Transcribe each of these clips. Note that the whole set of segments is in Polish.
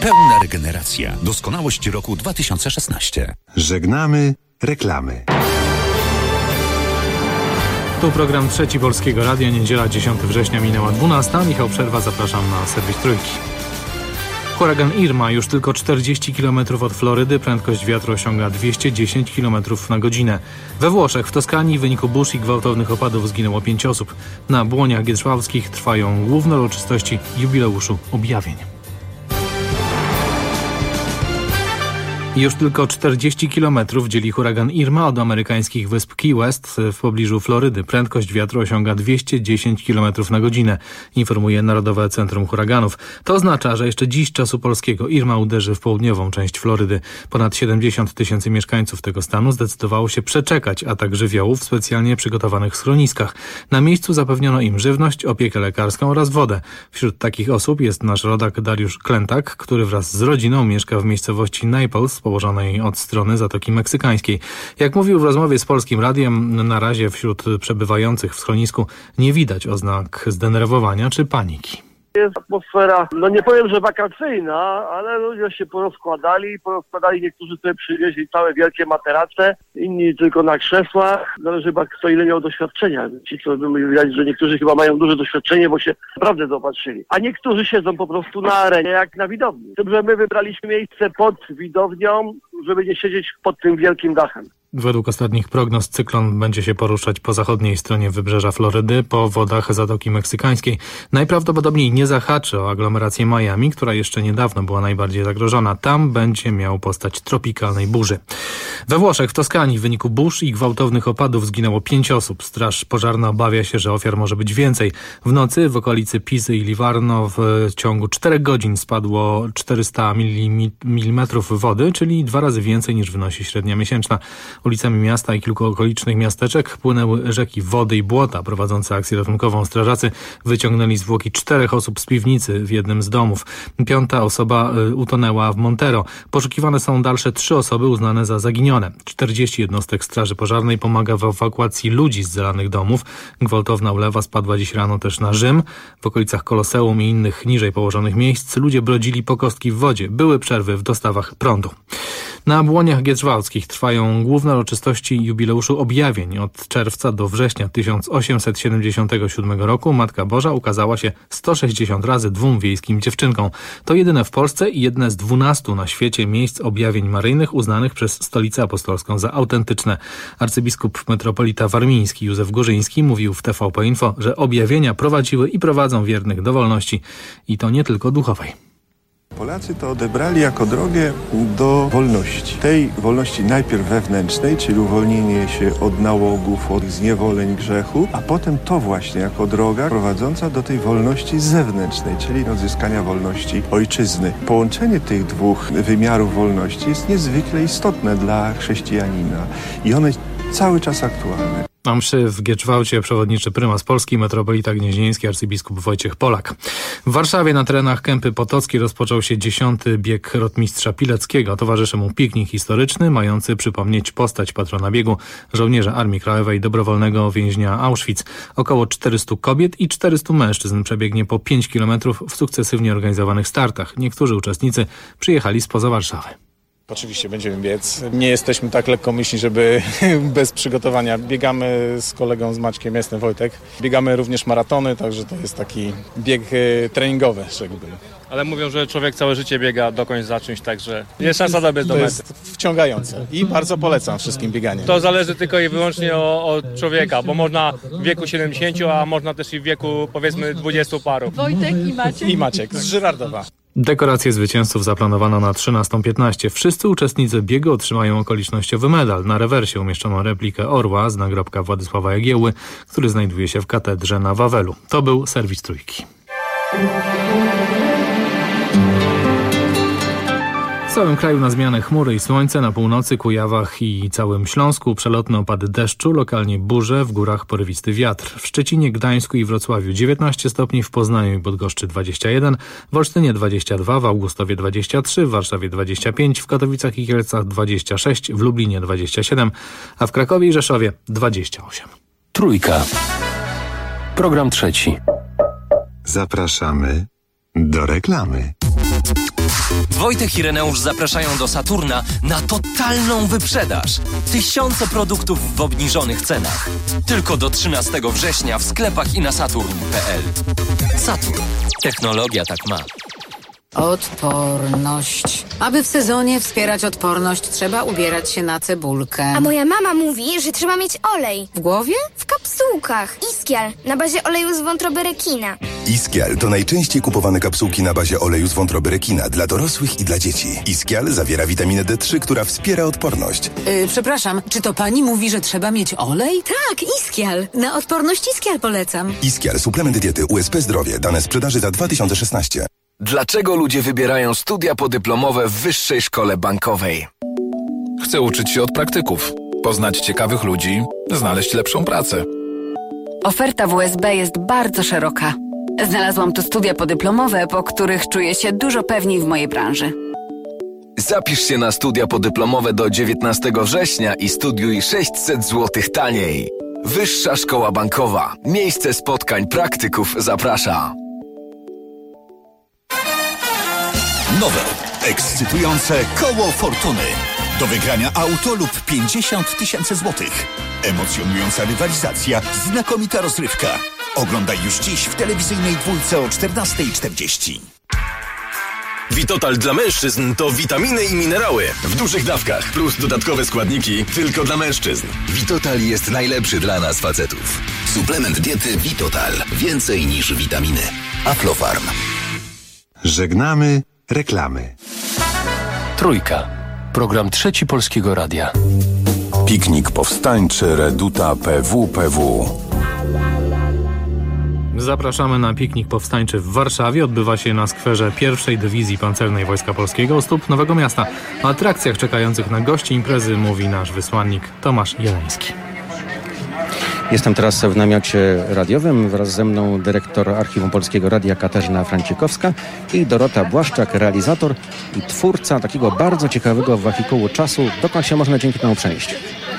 Pełna regeneracja. Doskonałość roku 2016. Żegnamy reklamy. Tu program Trzeci Polskiego Radia. Niedziela 10 września minęła 12. Michał Przerwa, zapraszam na serwis Trójki. Huragan Irma już tylko 40 km od Florydy, prędkość wiatru osiąga 210 km na godzinę. We Włoszech, w Toskanii, w wyniku burz i gwałtownych opadów zginęło 5 osób. Na błoniach Gietrzwałskich trwają główne uroczystości jubileuszu objawień. Już tylko 40 km dzieli huragan Irma od amerykańskich wysp Key West w pobliżu Florydy. Prędkość wiatru osiąga 210 km na godzinę, informuje Narodowe Centrum Huraganów. To oznacza, że jeszcze dziś czasu polskiego Irma uderzy w południową część Florydy. Ponad 70 000 mieszkańców tego stanu zdecydowało się przeczekać atak żywiołów w specjalnie przygotowanych schroniskach. Na miejscu zapewniono im żywność, opiekę lekarską oraz wodę. Wśród takich osób jest nasz rodak Dariusz Klentak, który wraz z rodziną mieszka w miejscowości Naples, położonej od strony Zatoki Meksykańskiej. Jak mówił w rozmowie z Polskim Radiem, na razie wśród przebywających w schronisku nie widać oznak zdenerwowania czy paniki. Jest atmosfera, nie powiem, że wakacyjna, ale ludzie się porozkładali, niektórzy sobie przywieźli całe wielkie materace, inni tylko na krzesłach. Zależy chyba kto ile miał doświadczenia. Ci, co widać, że niektórzy chyba mają duże doświadczenie, bo się naprawdę zaopatrzyli. A niektórzy siedzą po prostu na arenie, jak na widowni. Tym, że my wybraliśmy miejsce pod widownią, żeby nie siedzieć pod tym wielkim dachem. Według ostatnich prognoz cyklon będzie się poruszać po zachodniej stronie wybrzeża Florydy, po wodach Zatoki Meksykańskiej. Najprawdopodobniej nie zahaczy o aglomerację Miami, która jeszcze niedawno była najbardziej zagrożona. Tam będzie miał postać tropikalnej burzy. We Włoszech, w Toskanii, w wyniku burz i gwałtownych opadów zginęło 5 osób. Straż pożarna obawia się, że ofiar może być więcej. W nocy w okolicy Pisy i Livorno w ciągu 4 godzin spadło 400 mm wody, czyli 2 razy więcej niż wynosi średnia miesięczna. Ulicami miasta i kilku okolicznych miasteczek płynęły rzeki wody i błota. Prowadzący akcję ratunkową strażacy wyciągnęli zwłoki 4 osób z piwnicy w jednym z domów. 5. osoba utonęła w Montero. Poszukiwane są dalsze 3 osoby uznane za zaginione. 40 jednostek straży pożarnej pomaga w ewakuacji ludzi z zalanych domów. Gwałtowna ulewa spadła dziś rano też na Rzym. W okolicach Koloseum i innych niżej położonych miejsc ludzie brodzili po kostki w wodzie. Były przerwy w dostawach prądu. Na błoniach Gietrzwałskich trwają główne uroczystości jubileuszu objawień. Od czerwca do września 1877 roku Matka Boża ukazała się 160 razy 2 wiejskim dziewczynkom. To jedyne w Polsce i jedne z 12 na świecie miejsc objawień maryjnych uznanych przez Stolicę Apostolską za autentyczne. Arcybiskup metropolita warmiński Józef Górzyński mówił w TVP Info, że objawienia prowadziły i prowadzą wiernych do wolności. I to nie tylko duchowej. Polacy to odebrali jako drogę do wolności. Tej wolności najpierw wewnętrznej, czyli uwolnienie się od nałogów, od zniewoleń, grzechu, a potem to właśnie jako droga prowadząca do tej wolności zewnętrznej, czyli odzyskania wolności ojczyzny. Połączenie tych 2 wymiarów wolności jest niezwykle istotne dla chrześcijanina i one cały czas aktualne. Na mszy w Gietrzwałcie przewodniczy prymas Polski, metropolita gnieźnieński, arcybiskup Wojciech Polak. W Warszawie na terenach Kępy Potockiej rozpoczął się 10. bieg rotmistrza Pileckiego. Towarzyszy mu piknik historyczny, mający przypomnieć postać patrona biegu, żołnierza Armii Krajowej, dobrowolnego więźnia Auschwitz. Około 400 kobiet i 400 mężczyzn przebiegnie po 5 km w sukcesywnie organizowanych startach. Niektórzy uczestnicy przyjechali spoza Warszawy. Oczywiście będziemy biec. Nie jesteśmy tak lekkomyślni, żeby bez przygotowania. Biegamy z kolegą, z Maćkiem, jestem Wojtek. Biegamy również maratony, także to jest taki bieg treningowy, rzekłbym. Ale mówią, że człowiek całe życie biega dokąd za czymś, także jest szansa dobiec do mety. To jest wciągające i bardzo polecam wszystkim bieganie. To zależy tylko i wyłącznie od człowieka, bo można w wieku 70, a można też i w wieku powiedzmy 20 paru. Wojtek i Maciek. I Maciek z Żyrardowa. Dekoracje zwycięzców zaplanowano na 13:15. Wszyscy uczestnicy biegu otrzymają okolicznościowy medal. Na rewersie umieszczono replikę orła z nagrobka Władysława Jagiełły, który znajduje się w katedrze na Wawelu. To był serwis Trójki. W całym kraju na zmianę chmury i słońce, na północy, Kujawach i całym Śląsku przelotne opady deszczu, lokalnie burze, w górach porywisty wiatr. W Szczecinie, Gdańsku i Wrocławiu 19 stopni, w Poznaniu i Bydgoszczy 21, w Olsztynie 22, w Augustowie 23, w Warszawie 25, w Katowicach i Kielcach 26, w Lublinie 27, a w Krakowie i Rzeszowie 28. Trójka. Program trzeci. Zapraszamy do reklamy. Wojtek i Reneusz zapraszają do Saturna na totalną wyprzedaż. Tysiące produktów w obniżonych cenach. Tylko do 13 września w sklepach i na saturn.pl. Saturn. Technologia tak ma. Odporność. Aby w sezonie wspierać odporność, trzeba ubierać się na cebulkę. A moja mama mówi, że trzeba mieć olej. W głowie? W kapsułkach. Iskial na bazie oleju z wątroby rekina. Iskial to najczęściej kupowane kapsułki na bazie oleju z wątroby rekina dla dorosłych i dla dzieci. Iskial zawiera witaminę D3, która wspiera odporność. Przepraszam, czy to pani mówi, że trzeba mieć olej? Tak, Iskial. Na odporność Iskial polecam. Iskial, suplement diety USP Zdrowie. Dane sprzedaży za 2016. Dlaczego ludzie wybierają studia podyplomowe w Wyższej Szkole Bankowej? Chcę uczyć się od praktyków, poznać ciekawych ludzi, znaleźć lepszą pracę. Oferta WSB jest bardzo szeroka. Znalazłam tu studia podyplomowe, po których czuję się dużo pewniej w mojej branży. Zapisz się na studia podyplomowe do 19 września i studiuj 600 zł taniej. Wyższa Szkoła Bankowa. Miejsce spotkań praktyków zaprasza. Nowe, ekscytujące Koło Fortuny. Do wygrania auto lub 50 000 złotych. Emocjonująca rywalizacja, znakomita rozrywka. Oglądaj już dziś w telewizyjnej dwójce o 14:40. Vitotal dla mężczyzn to witaminy i minerały w dużych dawkach plus dodatkowe składniki tylko dla mężczyzn. Vitotal jest najlepszy dla nas facetów. Suplement diety Vitotal. Więcej niż witaminy. Aflofarm. Żegnamy reklamy. Trójka. Program Trzeci Polskiego Radia. Piknik powstańczy Reduta PWPW. Zapraszamy na piknik powstańczy w Warszawie. Odbywa się na skwerze pierwszej Dywizji Pancernej Wojska Polskiego u stóp Nowego Miasta. O atrakcjach czekających na gości imprezy mówi nasz wysłannik Tomasz Jeleński. Jestem teraz w namiocie radiowym. Wraz ze mną dyrektor Archiwum Polskiego Radia Katarzyna Francikowska i Dorota Błaszczak, realizator i twórca takiego bardzo ciekawego wehikułu czasu. Dokąd się można dzięki temu przenieść?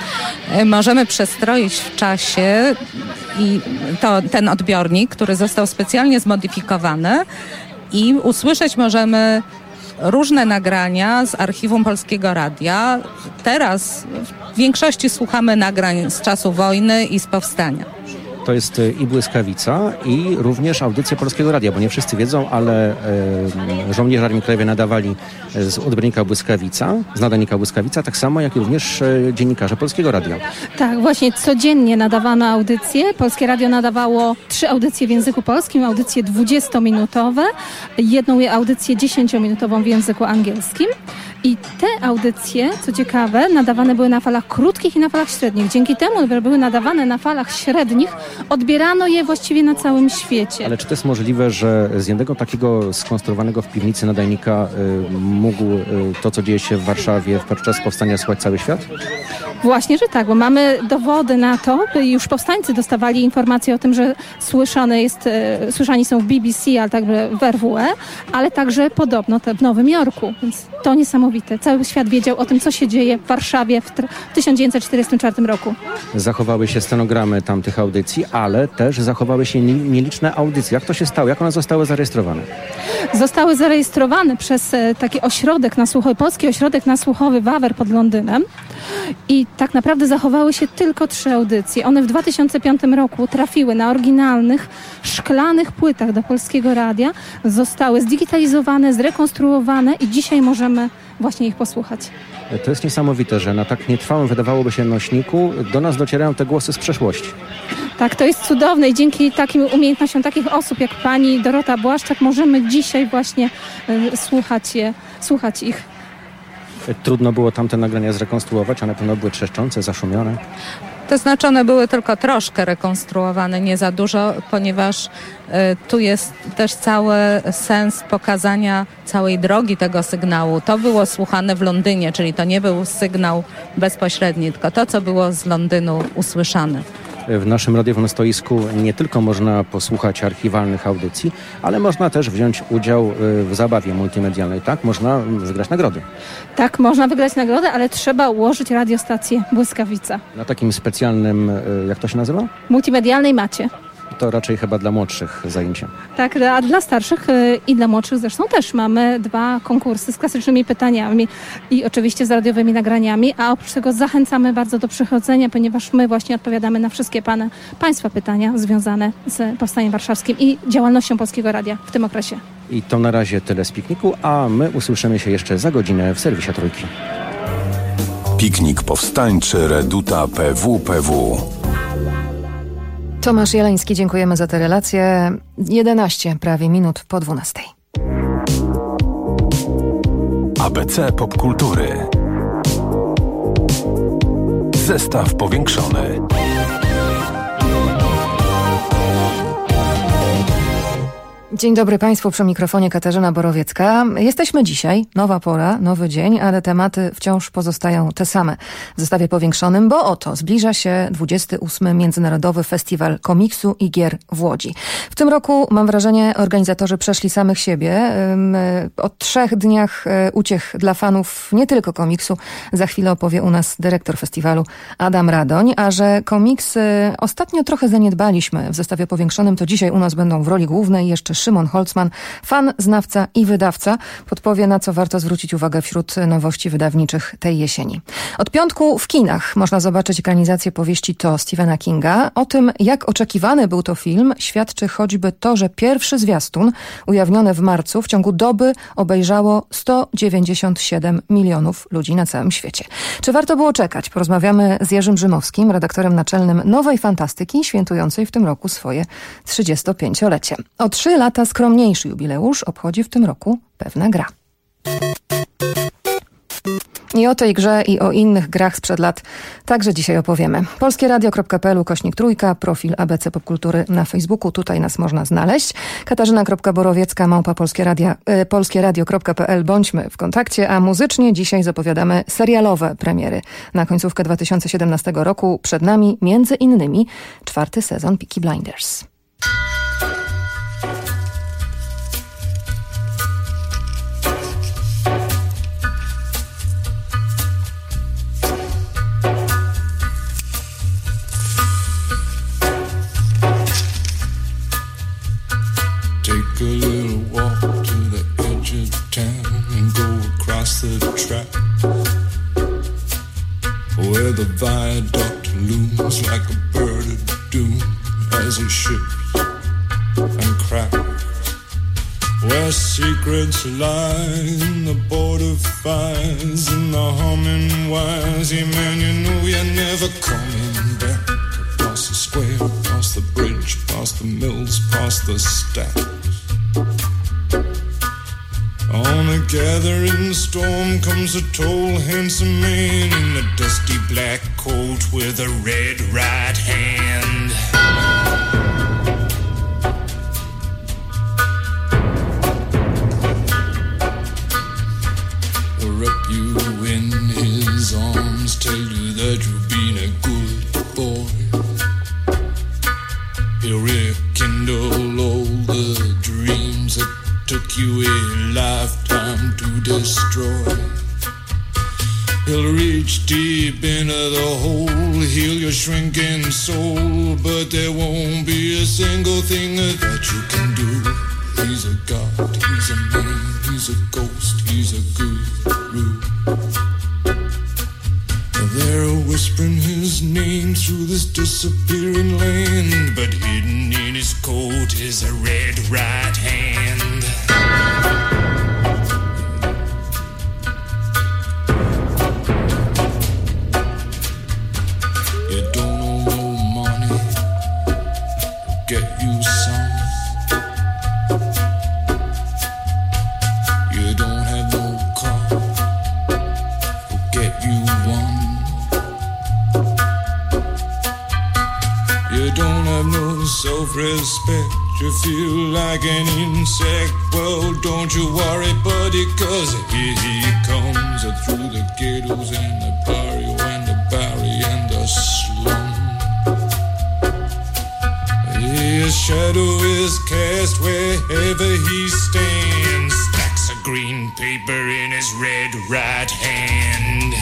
Możemy przestroić w czasie i ten odbiornik, który został specjalnie zmodyfikowany, i usłyszeć możemy różne nagrania z Archiwum Polskiego Radia. Teraz w większości słuchamy nagrań z czasu wojny i z powstania. To jest i Błyskawica, i również audycje Polskiego Radia, bo nie wszyscy wiedzą, ale żołnierze Armii Krajowej nadawali z odbiornika Błyskawica, z nadajnika Błyskawica, tak samo jak i również dziennikarze Polskiego Radia. Tak, właśnie codziennie nadawano audycje. Polskie Radio nadawało 3 audycje w języku polskim, audycje 20-minutowe, jedną audycję 10-minutową w języku angielskim. I te audycje, co ciekawe, nadawane były na falach krótkich i na falach średnich. Dzięki temu, że były nadawane na falach średnich, odbierano je właściwie na całym świecie. Ale czy to jest możliwe, że z jednego takiego skonstruowanego w piwnicy nadajnika mógł to, co dzieje się w Warszawie podczas powstania, słuchać cały świat? Właśnie, że tak, bo mamy dowody na to. Już powstańcy dostawali informacje o tym, że słyszani są w BBC, ale także w RWE, ale także podobno w Nowym Jorku. Więc to niesamowite. Cały świat wiedział o tym, co się dzieje w Warszawie w 1944 roku. Zachowały się stenogramy tamtych audycji, ale też zachowały się nieliczne audycje. Jak to się stało? Jak one zostały zarejestrowane? Zostały zarejestrowane przez taki ośrodek nasłuchowy, Polski Ośrodek Nasłuchowy Wawer pod Londynem. I tak naprawdę zachowały się tylko 3 audycje. One w 2005 roku trafiły na oryginalnych, szklanych płytach do Polskiego Radia, zostały zdigitalizowane, zrekonstruowane i dzisiaj możemy właśnie ich posłuchać. To jest niesamowite, że na tak nietrwałym, wydawałoby się, nośniku do nas docierają te głosy z przeszłości. Tak, to jest cudowne i dzięki takim umiejętnościom takich osób jak pani Dorota Błaszczak możemy dzisiaj właśnie słuchać ich. Trudno było tamte nagrania zrekonstruować, one pewno były trzeszczące, zaszumione. To znaczy one były tylko troszkę rekonstruowane, nie za dużo, ponieważ tu jest też cały sens pokazania całej drogi tego sygnału. To było słuchane w Londynie, czyli to nie był sygnał bezpośredni, tylko to, co było z Londynu usłyszane. W naszym radiowym stoisku nie tylko można posłuchać archiwalnych audycji, ale można też wziąć udział w zabawie multimedialnej. Tak, można wygrać nagrody. Tak, można wygrać nagrodę, ale trzeba ułożyć radiostację Błyskawica. Na takim specjalnym, jak to się nazywa? Multimedialnej macie. to raczej chyba dla młodszych zajęcia. Tak, a dla starszych i dla młodszych zresztą też mamy 2 konkursy z klasycznymi pytaniami i oczywiście z radiowymi nagraniami, a oprócz tego zachęcamy bardzo do przychodzenia, ponieważ my właśnie odpowiadamy na wszystkie Państwa pytania związane z Powstaniem Warszawskim i działalnością Polskiego Radia w tym okresie. I to na razie tyle z Pikniku, a my usłyszymy się jeszcze za godzinę w serwisie Trójki. Piknik powstańczy Reduta PWPW. Tomasz Jeleński, dziękujemy za tę relację. 11 prawie minut po 12. ABC Popkultury. Zestaw powiększony. Dzień dobry Państwu, przy mikrofonie Katarzyna Borowiecka. Jesteśmy dzisiaj, nowa pora, nowy dzień, ale tematy wciąż pozostają te same w zestawie powiększonym, bo oto zbliża się 28. Międzynarodowy Festiwal Komiksu i Gier w Łodzi. W tym roku, mam wrażenie, organizatorzy przeszli samych siebie. O 3 dniach uciech dla fanów nie tylko komiksu za chwilę opowie u nas dyrektor festiwalu Adam Radoń, a że komiksy ostatnio trochę zaniedbaliśmy w zestawie powiększonym, to dzisiaj u nas będą w roli głównej jeszcze Szymon Holzman, fan, znawca i wydawca, podpowie, na co warto zwrócić uwagę wśród nowości wydawniczych tej jesieni. Od piątku w kinach można zobaczyć ekranizację powieści To Stephena Kinga. O tym, jak oczekiwany był to film, świadczy choćby to, że pierwszy zwiastun, ujawniony w marcu, w ciągu doby obejrzało 197 milionów ludzi na całym świecie. Czy warto było czekać? Porozmawiamy z Jerzym Rzymowskim, redaktorem naczelnym Nowej Fantastyki, świętującej w tym roku swoje 35-lecie. O 3 lata skromniejszy jubileusz obchodzi w tym roku pewna gra. I o tej grze i o innych grach sprzed lat także dzisiaj opowiemy. polskieradio.pl/3, profil ABC Popkultury na Facebooku, tutaj nas można znaleźć. Katarzyna.Borowiecka, polskieradio.pl, bądźmy w kontakcie, a muzycznie dzisiaj zapowiadamy serialowe premiery. Na końcówkę 2017 roku przed nami między innymi 4. sezon Peaky Blinders. Take a little walk to the edge of town and go across the track where the viaduct looms like a bird of doom as it ships and cracks, where secrets lie in the border fires and the humming wires. Yeah, man, you know you're never coming back. Across the square, across the bridge, past the mills, past the stacks. On a gathering storm comes a tall, handsome man in a dusty black coat with a red right hand. He'll wrap you in his arms, tell you that you've been a good boy. He'll rekindle all the dreams that took you a lifetime to destroy. He'll reach deep into the hole, heal your shrinking soul, but there won't be a single thing that you can do. He's a god, he's a man, he's a ghost, he's a guru. They're whispering his name through this disappearing land, but hidden in his coat is a red right hand. You don't owe no money, get you some. You don't have no car, get you one. You don't have no self-respect, you feel like an insect. Well, don't you worry, buddy, cause here he comes through the ghettos and the barrio and the barry and the slum. His shadow is cast wherever he stands, stacks of green paper in his red right hand.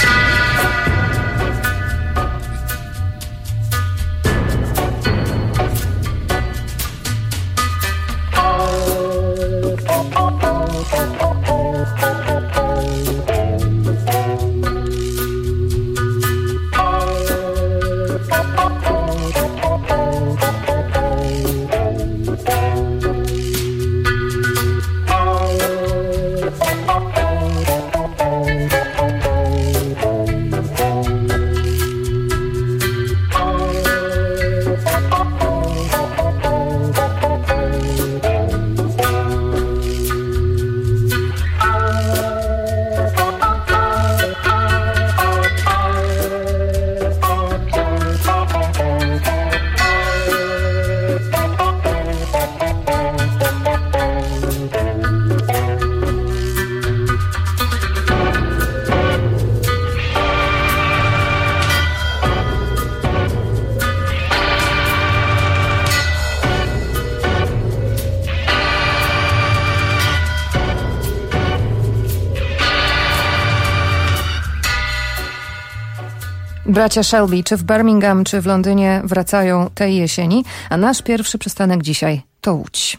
Bracia Shelby, czy w Birmingham, czy w Londynie wracają tej jesieni, a nasz pierwszy przystanek dzisiaj to Łódź.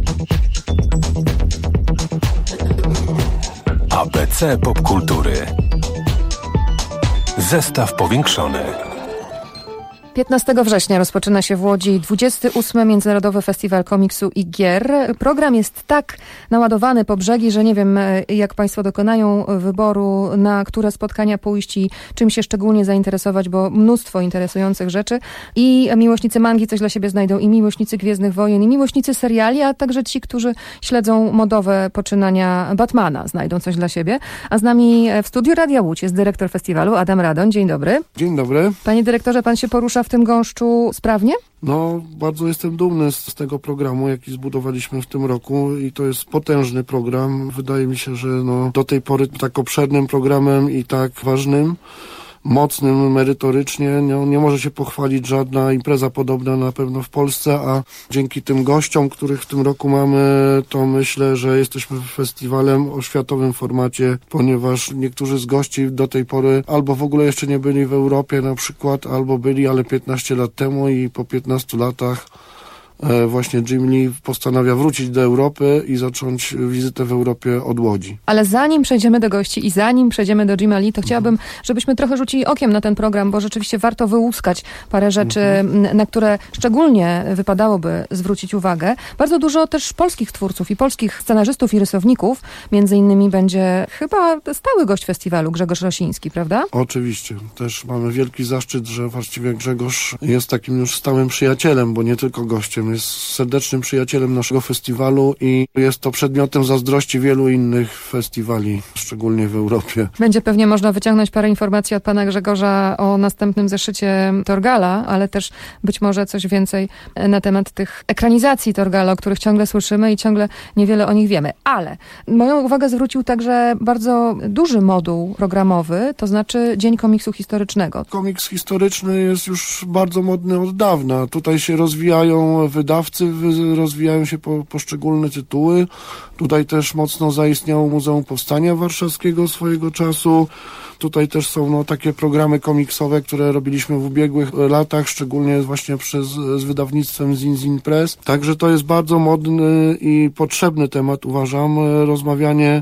ABC Popkultury. Zestaw powiększony. 15 września rozpoczyna się w Łodzi 28. Międzynarodowy Festiwal Komiksu i Gier. Program jest tak naładowany po brzegi, że nie wiem, jak Państwo dokonają wyboru, na które spotkania pójść i czym się szczególnie zainteresować, bo mnóstwo interesujących rzeczy. I miłośnicy mangi coś dla siebie znajdą, i miłośnicy Gwiezdnych Wojen, i miłośnicy seriali, a także ci, którzy śledzą modowe poczynania Batmana, znajdą coś dla siebie. A z nami w studiu Radia Łódź jest dyrektor festiwalu Adam Radoń. Dzień dobry. Dzień dobry. Panie dyrektorze, pan się porusza w tym gąszczu sprawnie? No, bardzo jestem dumny z tego programu, jaki zbudowaliśmy w tym roku i to jest potężny program. Wydaje mi się, że do tej pory tak obszernym programem i tak ważnym, mocnym merytorycznie nie może się pochwalić żadna impreza podobna na pewno w Polsce, a dzięki tym gościom, których w tym roku mamy, to myślę, że jesteśmy festiwalem o światowym formacie, ponieważ niektórzy z gości do tej pory albo w ogóle jeszcze nie byli w Europie na przykład, albo byli, ale 15 lat temu i po 15 latach właśnie Jim Lee postanawia wrócić do Europy i zacząć wizytę w Europie od Łodzi. Ale zanim przejdziemy do gości i zanim przejdziemy do Jima Lee, to chciałabym, żebyśmy trochę rzucili okiem na ten program, bo rzeczywiście warto wyłuskać parę rzeczy, na które szczególnie wypadałoby zwrócić uwagę. Bardzo dużo też polskich twórców i polskich scenarzystów i rysowników. Między innymi będzie chyba stały gość festiwalu Grzegorz Rosiński, prawda? Oczywiście. Też mamy wielki zaszczyt, że właściwie Grzegorz jest takim już stałym przyjacielem, bo nie tylko gościem. Jest serdecznym przyjacielem naszego festiwalu i jest to przedmiotem zazdrości wielu innych festiwali, szczególnie w Europie. Będzie pewnie można wyciągnąć parę informacji od pana Grzegorza o następnym zeszycie Torgala, ale też być może coś więcej na temat tych ekranizacji Torgala, o których ciągle słyszymy i ciągle niewiele o nich wiemy. Ale moją uwagę zwrócił także bardzo duży moduł programowy, to znaczy Dzień Komiksu Historycznego. Komiks historyczny jest już bardzo modny od dawna. Tutaj się rozwijają wydawcy, rozwijają się poszczególne tytuły. Tutaj też mocno zaistniało Muzeum Powstania Warszawskiego swojego czasu. Tutaj też są takie programy komiksowe, które robiliśmy w ubiegłych latach, szczególnie właśnie z wydawnictwem Zin Press. Także to jest bardzo modny i potrzebny temat, uważam, rozmawianie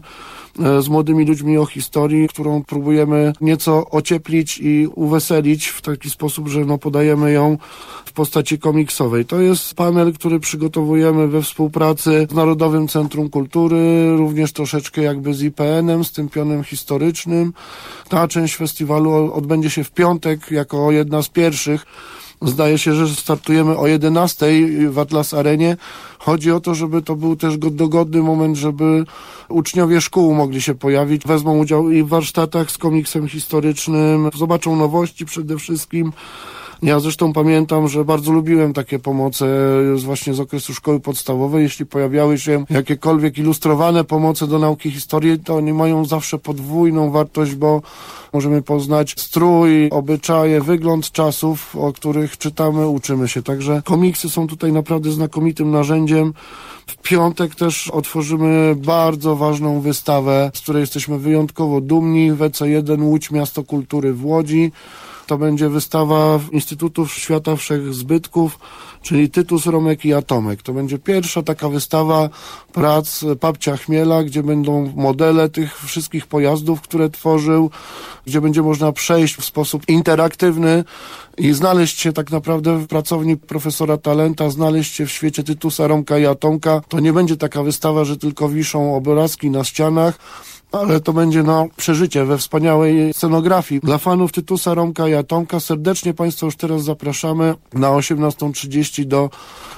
z młodymi ludźmi o historii, którą próbujemy nieco ocieplić i uweselić w taki sposób, że podajemy ją w postaci komiksowej. To jest panel, który przygotowujemy we współpracy z Narodowym Centrum Kultury, również troszeczkę jakby z IPN-em, z tym pionem historycznym. Ta część festiwalu odbędzie się w piątek jako jedna z pierwszych. Zdaje się, że startujemy o 11:00 w Atlas Arenie. Chodzi o to, żeby to był też dogodny moment, żeby uczniowie szkół mogli się pojawić, wezmą udział i w warsztatach z komiksem historycznym, zobaczą nowości przede wszystkim. Ja zresztą pamiętam, że bardzo lubiłem takie pomoce właśnie z okresu szkoły podstawowej. Jeśli pojawiały się jakiekolwiek ilustrowane pomoce do nauki historii, to one mają zawsze podwójną wartość, bo możemy poznać strój, obyczaje, wygląd czasów, o których czytamy, uczymy się. Także komiksy są tutaj naprawdę znakomitym narzędziem. W piątek też otworzymy bardzo ważną wystawę, z której jesteśmy wyjątkowo dumni. WC1 Łódź Miasto Kultury w Łodzi. To będzie wystawa Instytutu Świata Wszechzbytków, czyli Tytus, Romek i Atomek. To będzie pierwsza taka wystawa prac Papcia Chmiela, gdzie będą modele tych wszystkich pojazdów, które tworzył, gdzie będzie można przejść w sposób interaktywny i znaleźć się tak naprawdę w pracowni profesora Talenta, znaleźć się w świecie Tytusa, Romka i Atomka. To nie będzie taka wystawa, że tylko wiszą obrazki na ścianach, ale to będzie przeżycie we wspaniałej scenografii. Dla fanów Tytusa, Romka i Atomka serdecznie Państwa już teraz zapraszamy na 18:30 do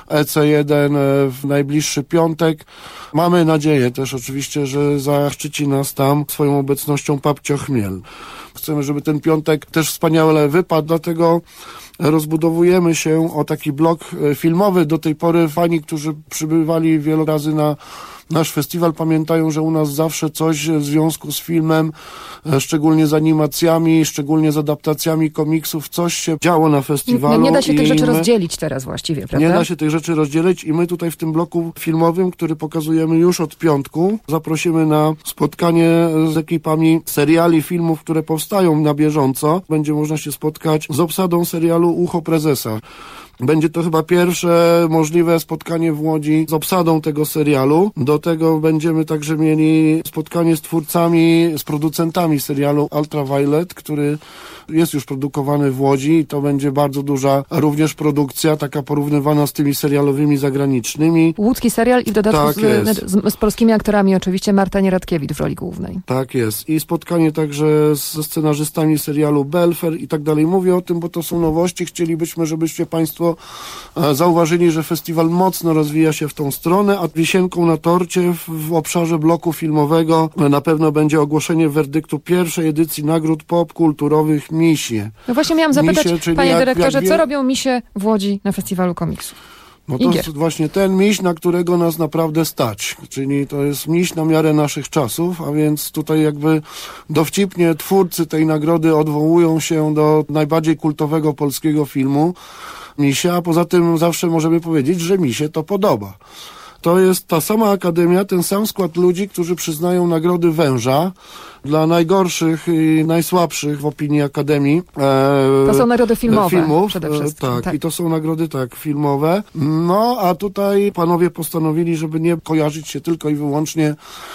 EC1 w najbliższy piątek. Mamy nadzieję też oczywiście, że zaszczyci nas tam swoją obecnością Papcio Chmiel. Chcemy, żeby ten piątek też wspaniale wypadł, dlatego rozbudowujemy się o taki blok filmowy. Do tej pory fani, którzy przybywali wiele razy na nasz festiwal. Pamiętają, że u nas zawsze coś w związku z filmem, szczególnie z animacjami, szczególnie z adaptacjami komiksów, coś się działo na festiwalu. Nie da się tych rzeczy rozdzielić teraz właściwie, prawda? Nie da się tych rzeczy rozdzielić i my tutaj w tym bloku filmowym, który pokazujemy już od piątku, zaprosimy na spotkanie z ekipami seriali, filmów, które powstają na bieżąco. Będzie można się spotkać z obsadą serialu Ucho Prezesa. Będzie to chyba pierwsze możliwe spotkanie w Łodzi z obsadą tego serialu. Do tego będziemy także mieli spotkanie z twórcami, z producentami serialu Ultraviolet, który jest już produkowany w Łodzi i to będzie bardzo duża również produkcja, taka porównywana z tymi serialowymi zagranicznymi. Łódzki serial i w dodatku tak z polskimi aktorami oczywiście Marta Nieradkiewicz w roli głównej. Tak jest. I spotkanie także ze scenarzystami serialu Belfer i tak dalej. Mówię o tym, bo to są nowości. Chcielibyśmy, żebyście Państwo zauważyli, że festiwal mocno rozwija się w tą stronę, a wisienką na torcie w obszarze bloku filmowego na pewno będzie ogłoszenie werdyktu pierwszej edycji nagród popkulturowych Misie. No właśnie miałam zapytać, Misie, panie dyrektorze, co robią misie w Łodzi na festiwalu komiksu? No to jest właśnie ten miś, na którego nas naprawdę stać. Czyli to jest miś na miarę naszych czasów, a więc tutaj jakby dowcipnie twórcy tej nagrody odwołują się do najbardziej kultowego polskiego filmu Misia, a poza tym zawsze możemy powiedzieć, że mi się to podoba. To jest ta sama akademia, ten sam skład ludzi, którzy przyznają nagrody Węża dla najgorszych i najsłabszych w opinii Akademii. To są nagrody filmowe przede wszystkim. Tak, i to są nagrody filmowe. No, a tutaj panowie postanowili, żeby nie kojarzyć się tylko i wyłącznie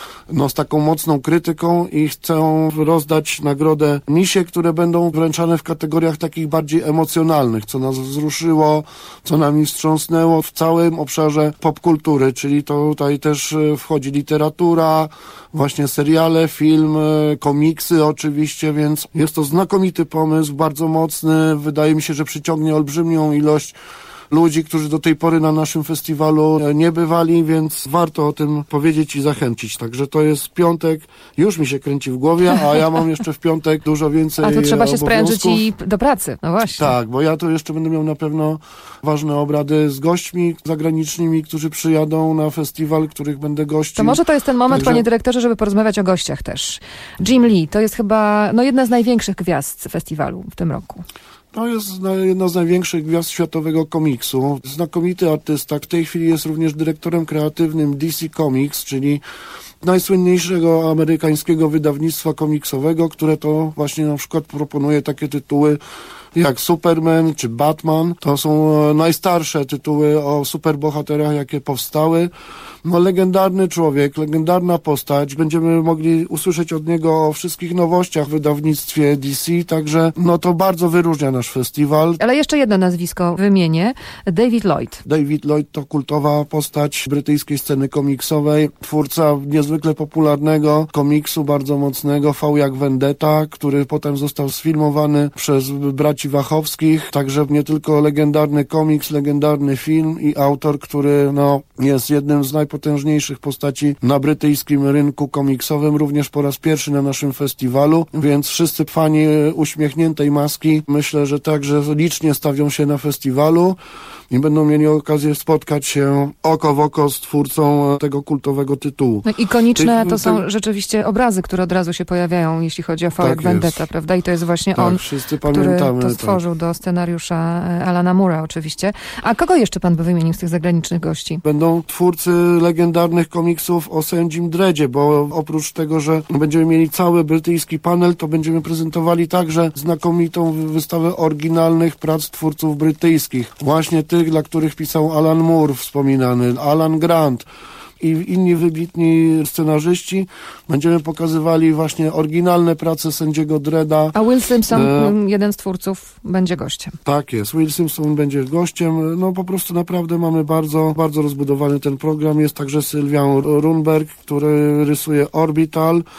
z taką mocną krytyką i chcą rozdać nagrodę misie, które będą wręczane w kategoriach takich bardziej emocjonalnych, co nas wzruszyło, co nami wstrząsnęło w całym obszarze popkultury, czyli to tutaj też wchodzi literatura, właśnie seriale, film, komiksy oczywiście, więc jest to znakomity pomysł, bardzo mocny, wydaje mi się, że przyciągnie olbrzymią ilość ludzi, którzy do tej pory na naszym festiwalu nie bywali, więc warto o tym powiedzieć i zachęcić. Także to jest piątek, już mi się kręci w głowie, a ja mam jeszcze w piątek dużo więcej obowiązków. A to trzeba się sprężyć i do pracy, no właśnie. Tak, bo ja to jeszcze będę miał na pewno ważne obrady z gośćmi zagranicznymi, którzy przyjadą na festiwal, których będę gościł. To może to jest ten moment, panie dyrektorze, żeby porozmawiać o gościach też. Jim Lee, to jest chyba jedna z największych gwiazd festiwalu w tym roku. To jest jedna z największych gwiazd światowego komiksu. Znakomity artysta. W tej chwili jest również dyrektorem kreatywnym DC Comics, czyli najsłynniejszego amerykańskiego wydawnictwa komiksowego, które to właśnie na przykład proponuje takie tytuły jak Superman czy Batman. To są najstarsze tytuły o superbohaterach, jakie powstały. Legendarny człowiek, legendarna postać. Będziemy mogli usłyszeć od niego o wszystkich nowościach w wydawnictwie DC, także to bardzo wyróżnia nasz festiwal. Ale jeszcze jedno nazwisko wymienię. David Lloyd. David Lloyd to kultowa postać brytyjskiej sceny komiksowej, twórca niezwykle popularnego komiksu, bardzo mocnego, V jak Vendetta, który potem został sfilmowany przez braci Wachowskich. Także nie tylko legendarny komiks, legendarny film i autor, który jest jednym z najpotężniejszych postaci na brytyjskim rynku komiksowym, również po raz pierwszy na naszym festiwalu, więc wszyscy fani Uśmiechniętej Maski myślę, że także licznie stawią się na festiwalu i będą mieli okazję spotkać się oko w oko z twórcą tego kultowego tytułu. Ikoniczne to są rzeczywiście obrazy, które od razu się pojawiają, jeśli chodzi o V jak Vendetta, prawda? I to jest właśnie on, który to stworzył do scenariusza Alana Moore'a oczywiście. A kogo jeszcze pan by wymienił z tych zagranicznych gości? Będą twórcy legendarnych komiksów o Sędzim Dreddzie, bo oprócz tego, że będziemy mieli cały brytyjski panel, to będziemy prezentowali także znakomitą wystawę oryginalnych prac twórców brytyjskich. Właśnie tych, dla których pisał Alan Moore wspominany, Alan Grant i inni wybitni scenarzyści. Będziemy pokazywali właśnie oryginalne prace Sędziego Dredda. A Will Simpson, jeden z twórców, będzie gościem. Tak jest, Will Simpson będzie gościem. Po prostu naprawdę mamy bardzo, bardzo rozbudowany ten program. Jest także Sylwian Runberg, który rysuje Orbital.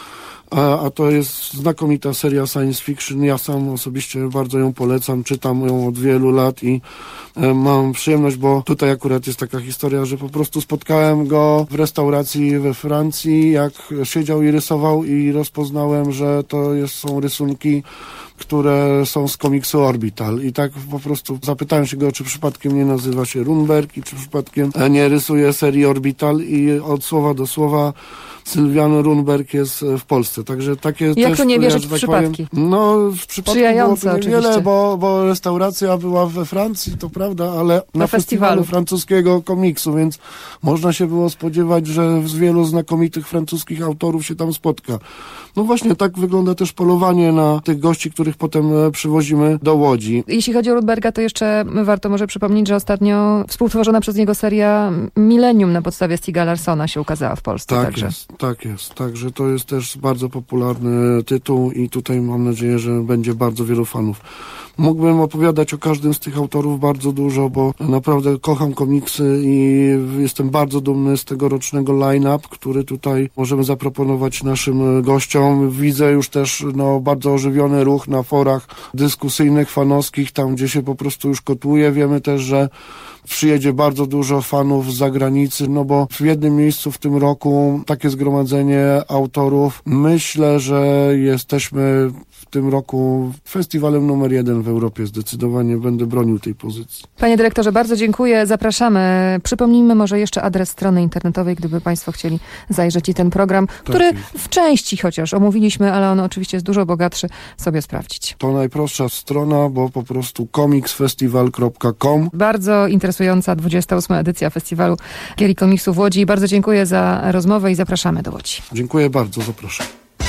a to jest znakomita seria science fiction. Ja sam osobiście bardzo ją polecam, czytam ją od wielu lat i mam przyjemność, bo tutaj akurat jest taka historia, że po prostu spotkałem go w restauracji we Francji, jak siedział i rysował i rozpoznałem, że to są rysunki, które są z komiksu Orbital. I tak po prostu zapytałem się go, czy przypadkiem nie nazywa się Runberg i czy przypadkiem nie rysuje serii Orbital i od słowa do słowa Sylwiano Runberg jest w Polsce. Także takie jak też, to nie wierzyć tak w przypadki? Powiem, no w przypadku było to niewiele, bo restauracja była we Francji, to prawda, ale na festiwalu francuskiego komiksu, więc można się było spodziewać, że z wielu znakomitych francuskich autorów się tam spotka. No właśnie, tak wygląda też polowanie na tych gości, których potem przywozimy do Łodzi. Jeśli chodzi o Runberga, to jeszcze warto może przypomnieć, że ostatnio współtworzona przez niego seria Millennium na podstawie Stiga Larsona się ukazała w Polsce. Tak jest. Także to jest też bardzo popularny tytuł i tutaj mam nadzieję, że będzie bardzo wielu fanów. Mógłbym opowiadać o każdym z tych autorów bardzo dużo, bo naprawdę kocham komiksy i jestem bardzo dumny z tegorocznego line-up, który tutaj możemy zaproponować naszym gościom. Widzę już też bardzo ożywiony ruch na forach dyskusyjnych, fanowskich, tam gdzie się po prostu już kotuje. Wiemy też, że przyjedzie bardzo dużo fanów z zagranicy, bo w jednym miejscu w tym roku takie zgromadzenie autorów. Myślę, że jesteśmy w tym roku festiwalem numer 1 w Europie. Zdecydowanie będę bronił tej pozycji. Panie dyrektorze, bardzo dziękuję. Zapraszamy. Przypomnijmy może jeszcze adres strony internetowej, gdyby państwo chcieli zajrzeć i ten program, który w części chociaż omówiliśmy, ale on oczywiście jest dużo bogatszy, sobie sprawdzić. To najprostsza strona, bo po prostu komiksfestival.com. Bardzo interesująca 28. edycja Festiwalu Gier i Komiksu w Łodzi. Bardzo dziękuję za rozmowę i zapraszamy do Łodzi. Dziękuję bardzo, zapraszam.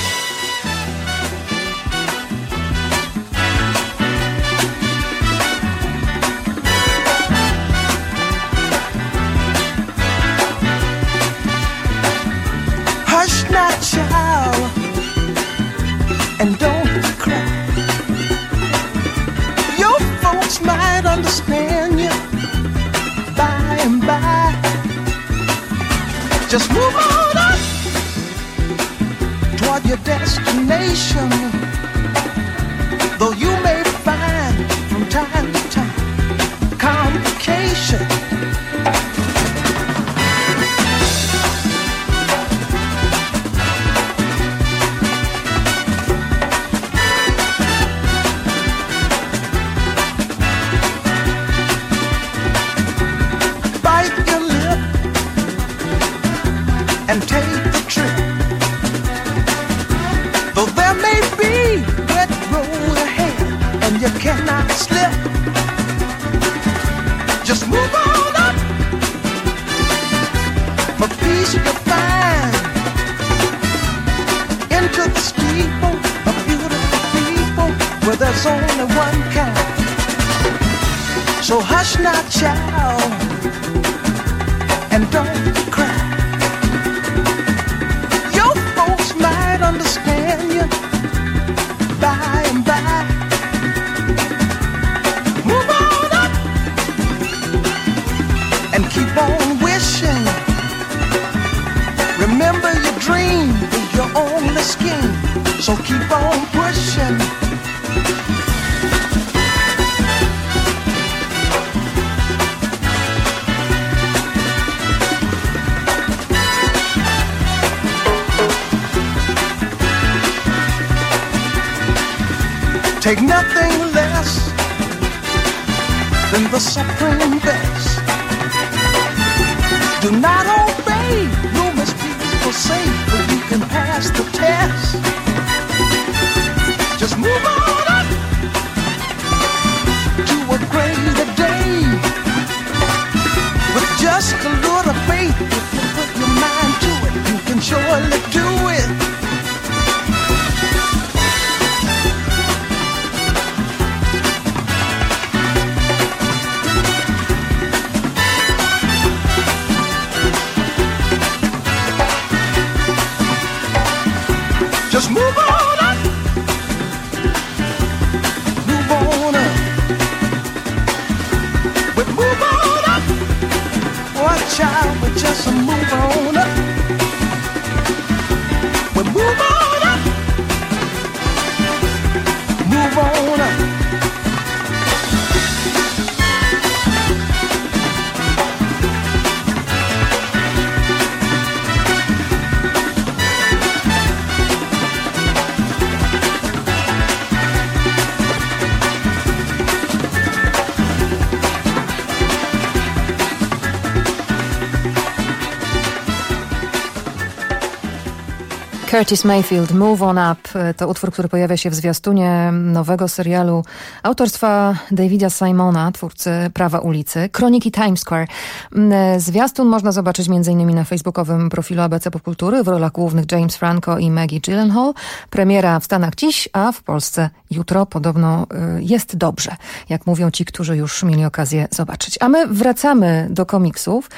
Hush not, child, and don't cry. Your folks might understand you by and by. Just move on up toward your destination, though you may find from time to time complications. And take the trip, though there may be wet road ahead and you cannot slip. Just move on up, for peace you'll find. Into the steeple of beautiful people where there's only one kind. So hush not, child, and don't cry. Might understand you by and by. Move on up and keep on wishing. Remember your dream is your only scheme, so keep on pushing. Take nothing less than the supreme best. Do not obey rumors people say, but you can pass the test. Just move on up to a greater day. With just a little faith, if you put your mind to it, you can surely do it. Just move on up, move on up, we move on up, watch out, we just move on up, we move on up. Curtis Mayfield, Move On Up, to utwór, który pojawia się w zwiastunie nowego serialu autorstwa Davida Simona, twórcy Prawa ulicy, Kroniki Times Square. Zwiastun można zobaczyć m.in. na facebookowym profilu ABC Popkultury, w rolach głównych James Franco i Maggie Gyllenhaal. Premiera w Stanach dziś, a w Polsce jutro. Podobno jest dobrze, jak mówią ci, którzy już mieli okazję zobaczyć. A my wracamy do komiksów.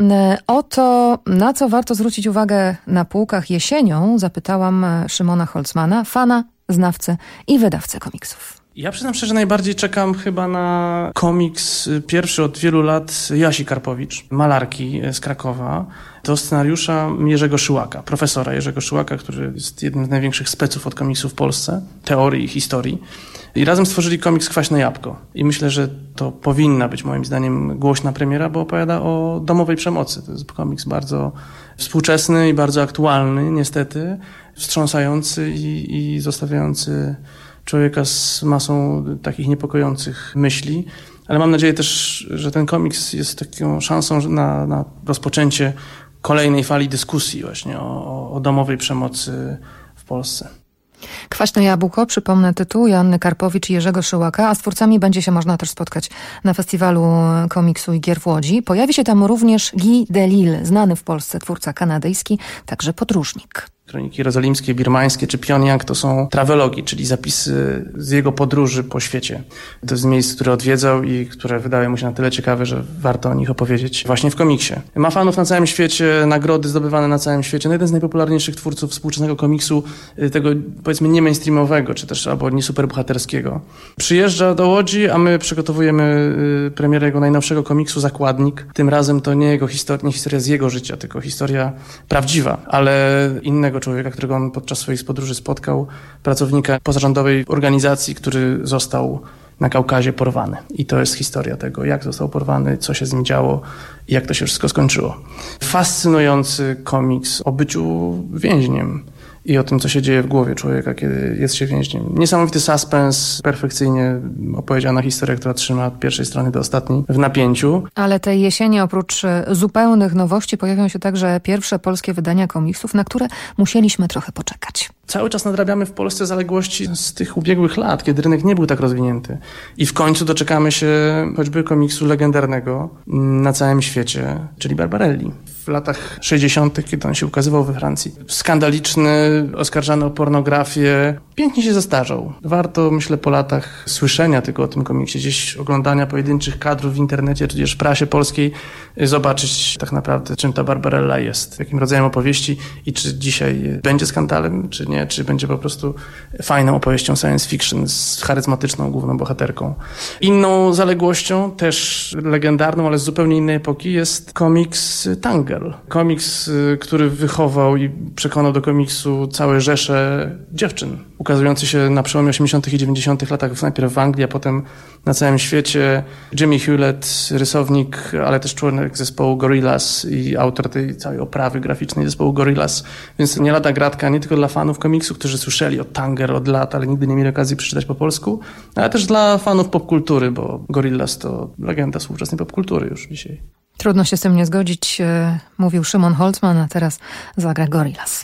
O to, na co warto zwrócić uwagę na półkach jesienią, zapytałam Szymona Holzmana, fana, znawcę i wydawcę komiksów. Ja przyznam szczerze, najbardziej czekam chyba na komiks pierwszy od wielu lat Jasi Karpowicz, malarki z Krakowa, do scenariusza Jerzego Szyłaka, profesora Jerzego Szyłaka, który jest jednym z największych speców od komiksów w Polsce, teorii i historii. I razem stworzyli komiks Kwaśne Jabłko. I myślę, że to powinna być moim zdaniem głośna premiera, bo opowiada o domowej przemocy. To jest komiks bardzo współczesny i bardzo aktualny, niestety, wstrząsający i zostawiający człowieka z masą takich niepokojących myśli. Ale mam nadzieję też, że ten komiks jest taką szansą na rozpoczęcie kolejnej fali dyskusji właśnie o domowej przemocy w Polsce. Kwaśne Jabłko, przypomnę tytuł, Joanny Karpowicz i Jerzego Szyłaka, a z twórcami będzie się można też spotkać na Festiwalu Komiksu i Gier w Łodzi. Pojawi się tam również Guy Delisle, znany w Polsce twórca kanadyjski, także podróżnik. Kroniki jerozolimskie, birmańskie czy Pjongjang to są trawelogi, czyli zapisy z jego podróży po świecie. To jest miejsce, które odwiedzał i które wydaje mu się na tyle ciekawe, że warto o nich opowiedzieć właśnie w komiksie. Ma fanów na całym świecie, nagrody zdobywane na całym świecie. No jeden z najpopularniejszych twórców współczesnego komiksu, tego powiedzmy nie mainstreamowego, czy też albo nie superbohaterskiego. Przyjeżdża do Łodzi, a my przygotowujemy premierę jego najnowszego komiksu Zakładnik. Tym razem to nie historia z jego życia, tylko historia prawdziwa, ale innego człowieka, którego on podczas swoich podróży spotkał, pracownika pozarządowej organizacji, który został na Kaukazie porwany. I to jest historia tego, jak został porwany, co się z nim działo i jak to się wszystko skończyło. Fascynujący komiks o byciu więźniem i o tym, co się dzieje w głowie człowieka, kiedy jest się więźniem. Niesamowity suspens, perfekcyjnie opowiedziana historia, która trzyma od pierwszej strony do ostatniej w napięciu. Ale tej jesieni oprócz zupełnych nowości pojawią się także pierwsze polskie wydania komiksów, na które musieliśmy trochę poczekać. Cały czas nadrabiamy w Polsce zaległości z tych ubiegłych lat, kiedy rynek nie był tak rozwinięty. I w końcu doczekamy się choćby komiksu legendarnego na całym świecie, czyli Barbarelli. W latach 60., kiedy on się ukazywał we Francji. Skandaliczny, oskarżany o pornografię. Pięknie się zestarzał. Warto, myślę, po latach słyszenia tylko o tym komiksie, gdzieś oglądania pojedynczych kadrów w internecie, czy też w prasie polskiej, zobaczyć tak naprawdę, czym ta Barbarella jest, jakim rodzajem opowieści i czy dzisiaj będzie skandalem, czy nie, czy będzie po prostu fajną opowieścią science fiction z charyzmatyczną główną bohaterką. Inną zaległością, też legendarną, ale z zupełnie innej epoki, jest komiks Tangirl. Komiks, który wychował i przekonał do komiksu całe rzesze dziewczyn, ukazujący się na przełomie 80. i 90. latach najpierw w Anglii, a potem na całym świecie. Jimmy Hewlett, rysownik, ale też członek zespołu Gorillaz i autor tej całej oprawy graficznej zespołu Gorillaz. Więc nie lada gratka nie tylko dla fanów komiksu, którzy słyszeli o Tanger od lat, ale nigdy nie mieli okazji przeczytać po polsku, ale też dla fanów popkultury, bo Gorillaz to legenda współczesnej popkultury już dzisiaj. Trudno się z tym nie zgodzić, mówił Szymon Holzman, a teraz zagra Gorillaz.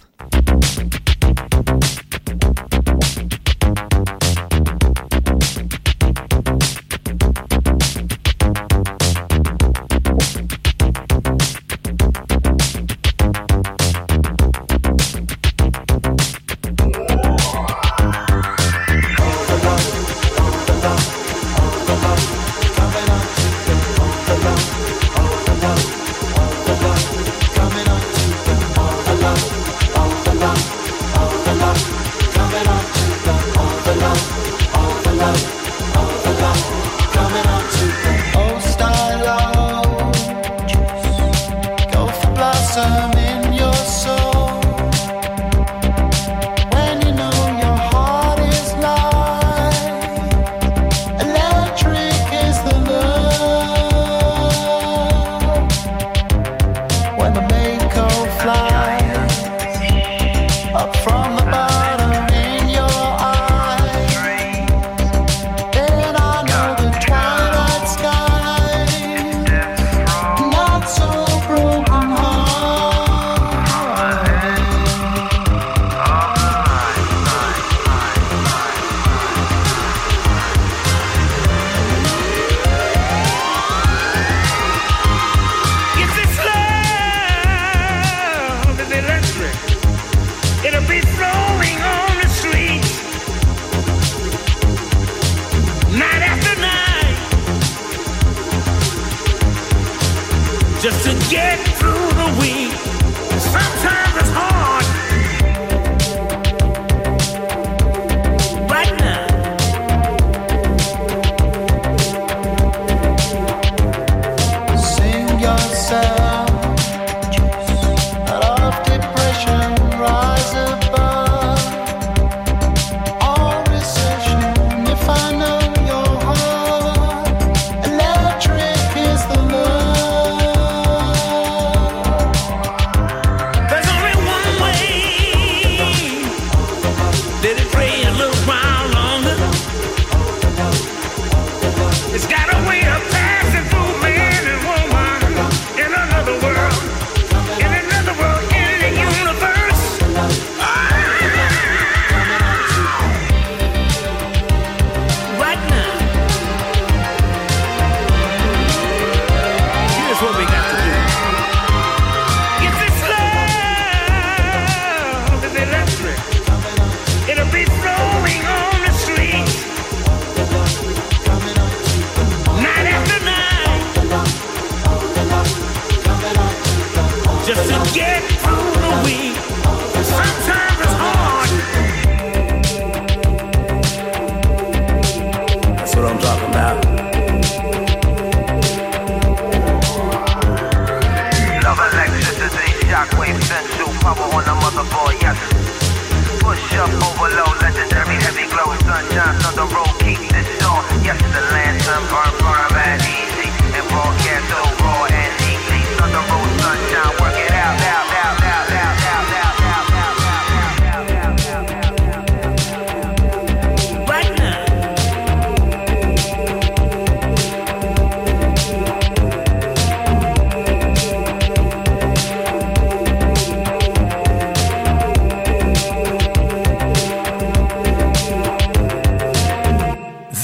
Coming on to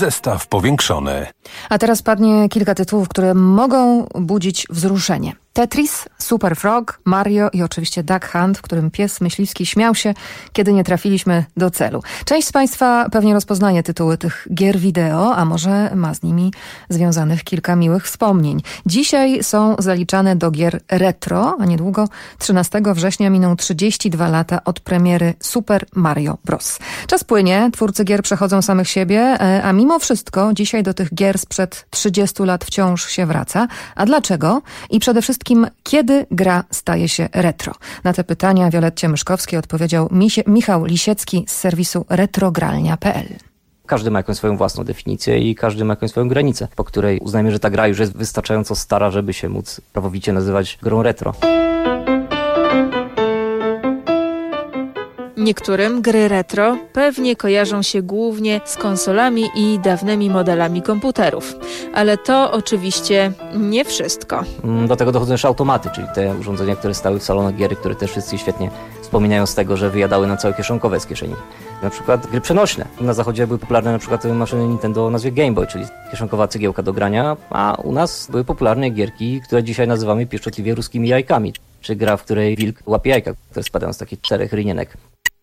Zestaw powiększony. A teraz padnie kilka tytułów, które mogą budzić wzruszenie. Tetris, Super Frog, Mario i oczywiście Duck Hunt, w którym pies myśliwski śmiał się, kiedy nie trafiliśmy do celu. Część z Państwa pewnie rozpoznaje tytuły tych gier wideo, a może ma z nimi związanych kilka miłych wspomnień. Dzisiaj są zaliczane do gier retro, a niedługo 13 września miną 32 lata od premiery Super Mario Bros. Czas płynie, twórcy gier przechodzą samych siebie, a mimo wszystko dzisiaj do tych gier sprzed 30 lat wciąż się wraca. A dlaczego? I przede wszystkim kiedy gra staje się retro? Na te pytania Violetcie Myszkowskiej odpowiedział Michał Lisiecki z serwisu retrogralnia.pl. Każdy ma jakąś swoją własną definicję i każdy ma jakąś swoją granicę, po której uznajmy, że ta gra już jest wystarczająco stara, żeby się móc prawowicie nazywać grą retro. Niektórym gry retro pewnie kojarzą się głównie z konsolami i dawnymi modelami komputerów. Ale to oczywiście nie wszystko. Do tego dochodzą jeszcze automaty, czyli te urządzenia, które stały w salonach gier, które też wszyscy świetnie wspominają z tego, że wyjadały na całe kieszonkowe z kieszeni. Na przykład gry przenośne. Na zachodzie były popularne na przykład maszyny Nintendo o nazwie Game Boy, czyli kieszonkowa cegiełka do grania, a u nas były popularne gierki, które dzisiaj nazywamy pieszczotliwie ruskimi jajkami, czy gra, w której wilk łapie jajka, które spadają z takich 4 rynienek.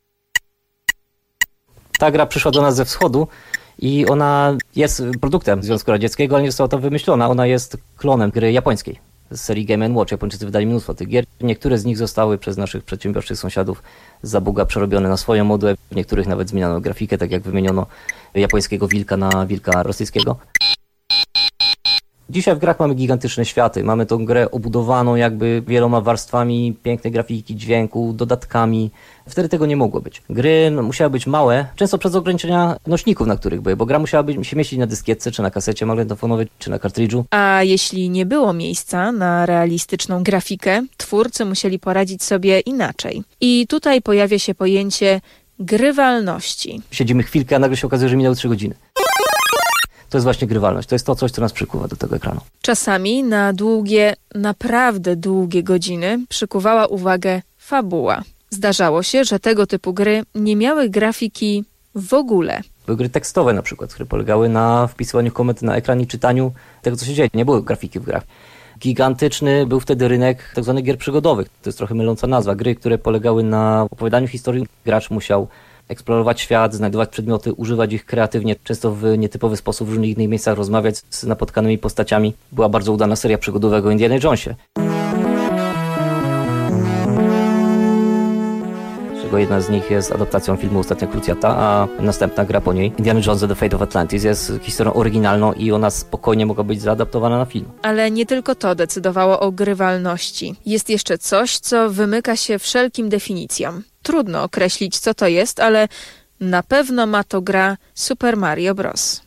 Ta gra przyszła do nas ze wschodu i ona jest produktem Związku Radzieckiego, ale nie została tam wymyślona. Ona jest klonem gry japońskiej z serii Game & Watch. Japończycy wydali mnóstwo tych gier. Niektóre z nich zostały przez naszych przedsiębiorczych sąsiadów za Boga przerobione na swoją modę. W niektórych nawet zmieniono grafikę, tak jak wymieniono japońskiego wilka na wilka rosyjskiego. Dzisiaj w grach mamy gigantyczne światy. Mamy tą grę obudowaną jakby wieloma warstwami pięknej grafiki, dźwięku, dodatkami. Wtedy tego nie mogło być. Gry musiały być małe, często przez ograniczenia nośników, na których były, bo gra musiała się mieścić na dyskietce, czy na kasecie magnetofonowej, czy na kartridżu. A jeśli nie było miejsca na realistyczną grafikę, twórcy musieli poradzić sobie inaczej. I tutaj pojawia się pojęcie grywalności. Siedzimy chwilkę, a nagle się okazuje, że minęły 3 godziny. To jest właśnie grywalność. To jest to coś, co nas przykuwa do tego ekranu. Czasami na długie, naprawdę długie godziny przykuwała uwagę fabuła. Zdarzało się, że tego typu gry nie miały grafiki w ogóle. Były gry tekstowe na przykład, które polegały na wpisywaniu komend na ekran i czytaniu tego, co się dzieje. Nie były grafiki w grach. Gigantyczny był wtedy rynek tzw. gier przygodowych. To jest trochę myląca nazwa. Gry, które polegały na opowiadaniu historii. Gracz musiał eksplorować świat, znajdować przedmioty, używać ich kreatywnie, często w nietypowy sposób, w różnych innych miejscach rozmawiać z napotkanymi postaciami. Była bardzo udana seria przygodówek o Indianie Jonesie. Jedna z nich jest adaptacją filmu Ostatnia Krucjata, a następna gra po niej, Indiana Jones The Fate of Atlantis, jest historią oryginalną i ona spokojnie mogła być zaadaptowana na film. Ale nie tylko to decydowało o grywalności. Jest jeszcze coś, co wymyka się wszelkim definicjom. Trudno określić, co to jest, ale na pewno ma to gra Super Mario Bros.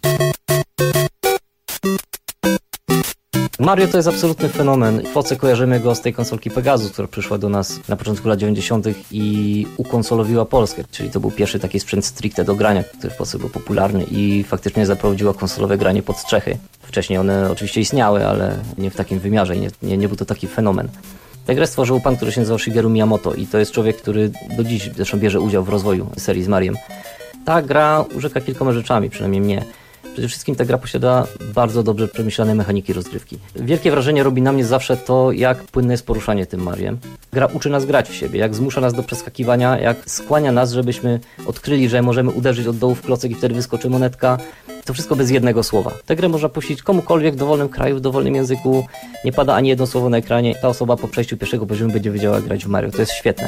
Mario to jest absolutny fenomen. W Polsce kojarzymy go z tej konsolki Pegasus, która przyszła do nas na początku lat 90. i ukonsolowiła Polskę. Czyli to był pierwszy taki sprzęt stricte do grania, który w Polsce był popularny i faktycznie zaprowadziła konsolowe granie pod strzechy. Wcześniej one oczywiście istniały, ale nie w takim wymiarze i nie był to taki fenomen. Tę grę stworzył pan, który się nazywał Shigeru Miyamoto i to jest człowiek, który do dziś zresztą bierze udział w rozwoju serii z Mariem. Ta gra urzeka kilkoma rzeczami, przynajmniej mnie. Przede wszystkim ta gra posiada bardzo dobrze przemyślane mechaniki rozgrywki. Wielkie wrażenie robi na mnie zawsze to, jak płynne jest poruszanie tym Mariem. Gra uczy nas grać w siebie, jak zmusza nas do przeskakiwania, jak skłania nas, żebyśmy odkryli, że możemy uderzyć od dołu w klocek i wtedy wyskoczy monetka. To wszystko bez jednego słowa. Tę grę można puścić komukolwiek w dowolnym kraju, w dowolnym języku. Nie pada ani jedno słowo na ekranie. Ta osoba po przejściu pierwszego poziomu będzie wiedziała grać w Mario. To jest świetne.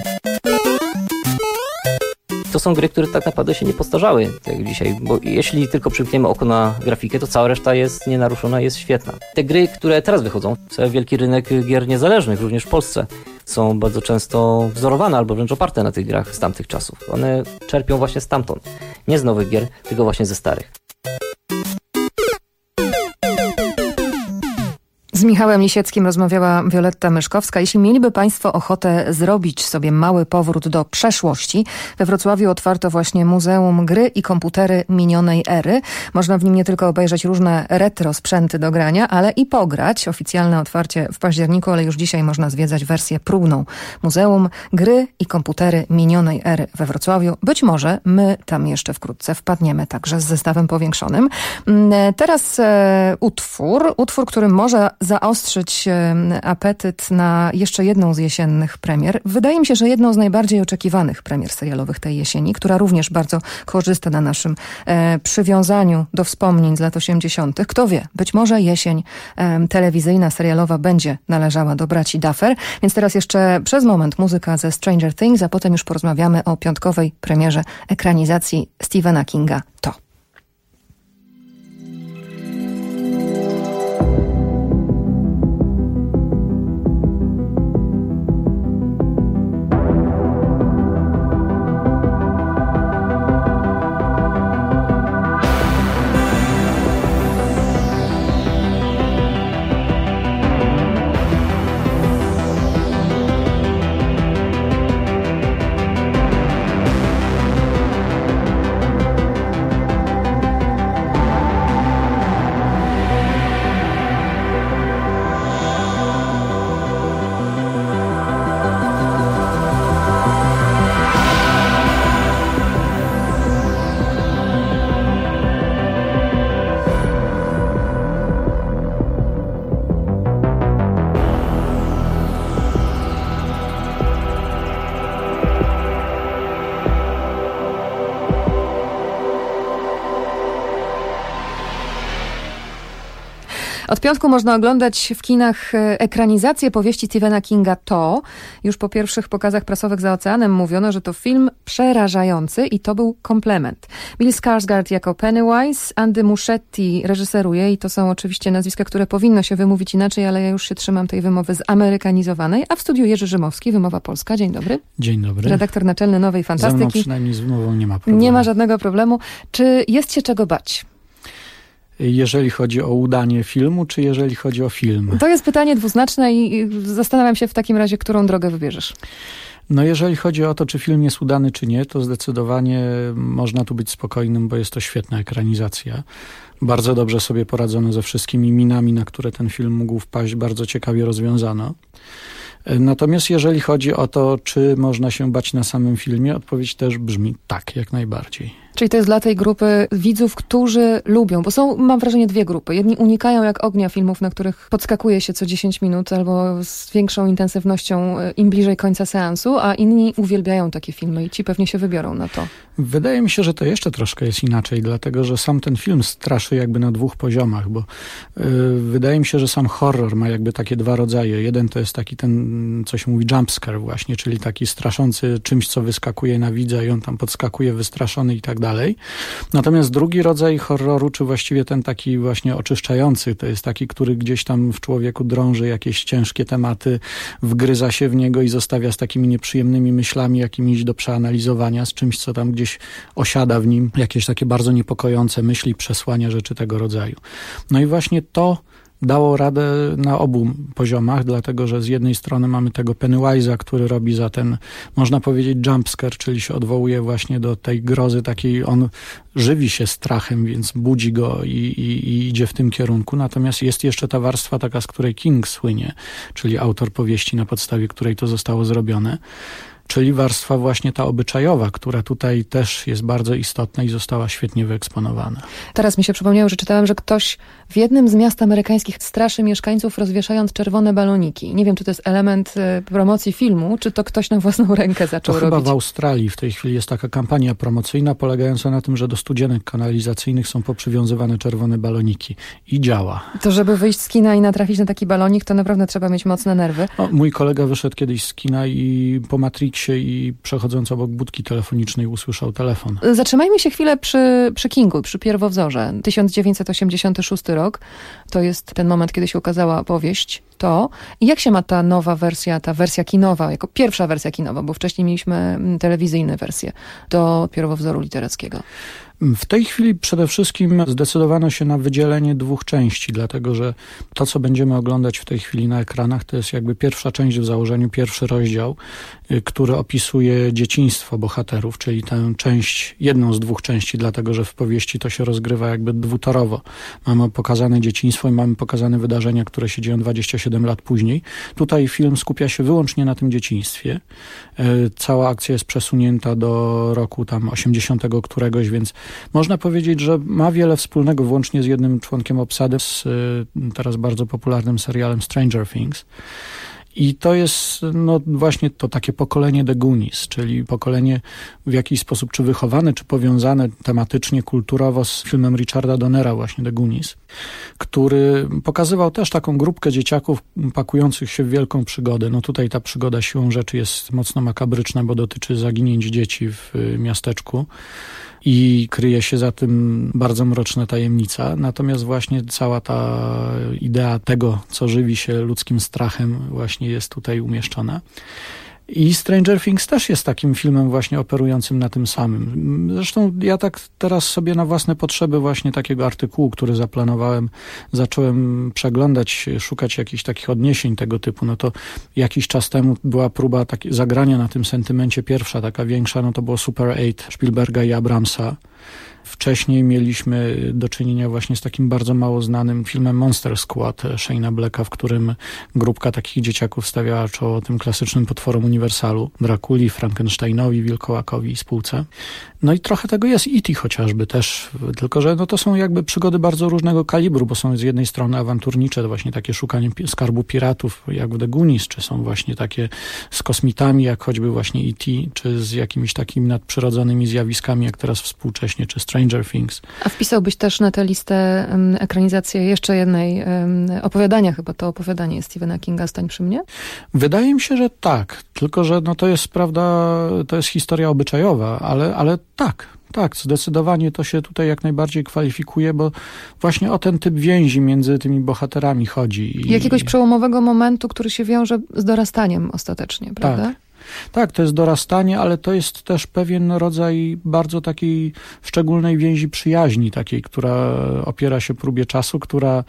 To są gry, które tak naprawdę się nie postarzały tak jak dzisiaj, bo jeśli tylko przymkniemy oko na grafikę, to cała reszta jest nienaruszona, jest świetna. Te gry, które teraz wychodzą, cały wielki rynek gier niezależnych, również w Polsce, są bardzo często wzorowane albo wręcz oparte na tych grach z tamtych czasów. One czerpią właśnie stamtąd. Nie z nowych gier, tylko właśnie ze starych. Z Michałem Lisieckim rozmawiała Wioletta Myszkowska. Jeśli mieliby Państwo ochotę zrobić sobie mały powrót do przeszłości, we Wrocławiu otwarto właśnie Muzeum Gry i Komputery Minionej Ery. Można w nim nie tylko obejrzeć różne retro sprzęty do grania, ale i pograć. Oficjalne otwarcie w październiku, ale już dzisiaj można zwiedzać wersję próbną. Muzeum Gry i Komputery Minionej Ery we Wrocławiu. Być może my tam jeszcze wkrótce wpadniemy także z zestawem powiększonym. Teraz utwór, który może zaostrzyć apetyt na jeszcze jedną z jesiennych premier. Wydaje mi się, że jedną z najbardziej oczekiwanych premier serialowych tej jesieni, która również bardzo korzysta na naszym przywiązaniu do wspomnień z lat 80. Kto wie, być może jesień telewizyjna, serialowa będzie należała do braci Duffer. Więc teraz jeszcze przez moment muzyka ze Stranger Things, a potem już porozmawiamy o piątkowej premierze ekranizacji Stephena Kinga To. Od piątku można oglądać w kinach ekranizację powieści Stephena Kinga To. Już po pierwszych pokazach prasowych za oceanem mówiono, że to film przerażający i to był komplement. Bill Skarsgård jako Pennywise, Andy Muschietti reżyseruje i to są oczywiście nazwiska, które powinno się wymówić inaczej, ale ja już się trzymam tej wymowy zamerykanizowanej. A w studiu Jerzy Rzymowski, Wymowa Polska. Dzień dobry. Dzień dobry. Redaktor naczelny Nowej Fantastyki. Ze mną przynajmniej z wymową nie ma problemu. Nie ma żadnego problemu. Czy jest się czego bać? Jeżeli chodzi o udanie filmu, czy jeżeli chodzi o film? To jest pytanie dwuznaczne i zastanawiam się w takim razie, którą drogę wybierzesz. No jeżeli chodzi o to, czy film jest udany, czy nie, to zdecydowanie można tu być spokojnym, bo jest to świetna ekranizacja. Bardzo dobrze sobie poradzono ze wszystkimi minami, na które ten film mógł wpaść, bardzo ciekawie rozwiązano. Natomiast jeżeli chodzi o to, czy można się bać na samym filmie, odpowiedź też brzmi tak, jak najbardziej. Czyli to jest dla tej grupy widzów, którzy lubią, bo są, mam wrażenie, dwie grupy. Jedni unikają jak ognia filmów, na których podskakuje się co 10 minut albo z większą intensywnością im bliżej końca seansu, a inni uwielbiają takie filmy i ci pewnie się wybiorą na to. Wydaje mi się, że to jeszcze troszkę jest inaczej, dlatego że sam ten film straszy jakby na dwóch poziomach, bo wydaje mi się, że sam horror ma jakby takie dwa rodzaje. Jeden to jest taki ten, co się mówi jumpscare właśnie, czyli taki straszący czymś, co wyskakuje na widza i on tam podskakuje wystraszony i tak dalej. Natomiast drugi rodzaj horroru, czy właściwie ten taki właśnie oczyszczający, to jest taki, który gdzieś tam w człowieku drąży jakieś ciężkie tematy, wgryza się w niego i zostawia z takimi nieprzyjemnymi myślami jakimiś do przeanalizowania, z czymś, co tam gdzieś osiada w nim, jakieś takie bardzo niepokojące myśli, przesłania, rzeczy tego rodzaju. No i właśnie to dało radę na obu poziomach, dlatego że z jednej strony mamy tego Pennywise'a, który robi za ten, można powiedzieć, jumpscare, czyli się odwołuje właśnie do tej grozy takiej, on żywi się strachem, więc budzi go i idzie w tym kierunku. Natomiast jest jeszcze ta warstwa taka, z której King słynie, czyli autor powieści, na podstawie której to zostało zrobione. Czyli warstwa właśnie ta obyczajowa, która tutaj też jest bardzo istotna i została świetnie wyeksponowana. Teraz mi się przypomniało, że czytałam, że ktoś w jednym z miast amerykańskich straszy mieszkańców, rozwieszając czerwone baloniki. Nie wiem, czy to jest element promocji filmu, czy to ktoś na własną rękę zaczął robić. To chyba w Australii w tej chwili jest taka kampania promocyjna polegająca na tym, że do studzienek kanalizacyjnych są poprzywiązywane czerwone baloniki. I działa. To żeby wyjść z kina i natrafić na taki balonik, to naprawdę trzeba mieć mocne nerwy. Mój kolega wyszedł kiedyś z kina i po Matrixie i przechodząc obok budki telefonicznej usłyszał telefon. Zatrzymajmy się chwilę przy Kingu, przy pierwowzorze. 1986 rok, to jest ten moment, kiedy się ukazała powieść to. I jak się ma ta nowa wersja, ta wersja kinowa, jako pierwsza wersja kinowa, bo wcześniej mieliśmy telewizyjne wersje do pierwowzoru literackiego? W tej chwili przede wszystkim zdecydowano się na wydzielenie 2 części, dlatego że to, co będziemy oglądać w tej chwili na ekranach, to jest jakby pierwsza część w założeniu, pierwszy rozdział, który opisuje dzieciństwo bohaterów, czyli tę część, jedną z 2 części, dlatego że w powieści to się rozgrywa jakby dwutorowo. Mamy pokazane dzieciństwo i mamy pokazane wydarzenia, które się dzieją 27 lat później. Tutaj film skupia się wyłącznie na tym dzieciństwie. Cała akcja jest przesunięta do roku tam 80 któregoś, więc można powiedzieć, że ma wiele wspólnego, włącznie z jednym członkiem obsady, z teraz bardzo popularnym serialem Stranger Things. I to jest no właśnie to takie pokolenie The Goonies, czyli pokolenie w jakiś sposób czy wychowane, czy powiązane tematycznie, kulturowo z filmem Richarda Donnera, właśnie The Goonies, który pokazywał też taką grupkę dzieciaków pakujących się w wielką przygodę. No tutaj ta przygoda siłą rzeczy jest mocno makabryczna, bo dotyczy zaginięć dzieci w miasteczku i kryje się za tym bardzo mroczna tajemnica. Natomiast właśnie cała ta idea tego, co żywi się ludzkim strachem, właśnie jest tutaj umieszczona. I Stranger Things też jest takim filmem właśnie operującym na tym samym. Zresztą ja tak teraz sobie na własne potrzeby właśnie takiego artykułu, który zaplanowałem, zacząłem przeglądać, szukać jakichś takich odniesień tego typu. No to jakiś czas temu była próba zagrania na tym sentymencie pierwsza, taka większa, no to było Super 8 Spielberga i Abramsa. Wcześniej mieliśmy do czynienia właśnie z takim bardzo mało znanym filmem Monster Squad Shane'a Blacka, w którym grupka takich dzieciaków stawiała czoło tym klasycznym potworom uniwersalu, Drakuli, Frankensteinowi, Wilkołakowi i spółce. No i trochę tego jest E.T. chociażby też, tylko że no to są jakby przygody bardzo różnego kalibru, bo są z jednej strony awanturnicze, właśnie takie szukanie skarbu piratów, jak w The Goonies, czy są właśnie takie z kosmitami, jak choćby właśnie E.T., czy z jakimiś takimi nadprzyrodzonymi zjawiskami, jak teraz współcześnie, czy Stranger Things. A wpisałbyś też na tę listę ekranizację jeszcze jednej opowiadania, chyba to opowiadanie Stephena Kinga, Stań przy mnie? Wydaje mi się, że tak, tylko że no to jest, prawda, to jest historia obyczajowa, ale tak, zdecydowanie to się tutaj jak najbardziej kwalifikuje, bo właśnie o ten typ więzi między tymi bohaterami chodzi. Jakiegoś przełomowego momentu, który się wiąże z dorastaniem ostatecznie, prawda? Tak, to jest dorastanie, ale to jest też pewien rodzaj bardzo takiej szczególnej więzi przyjaźni, takiej, która opiera się próbie czasu, która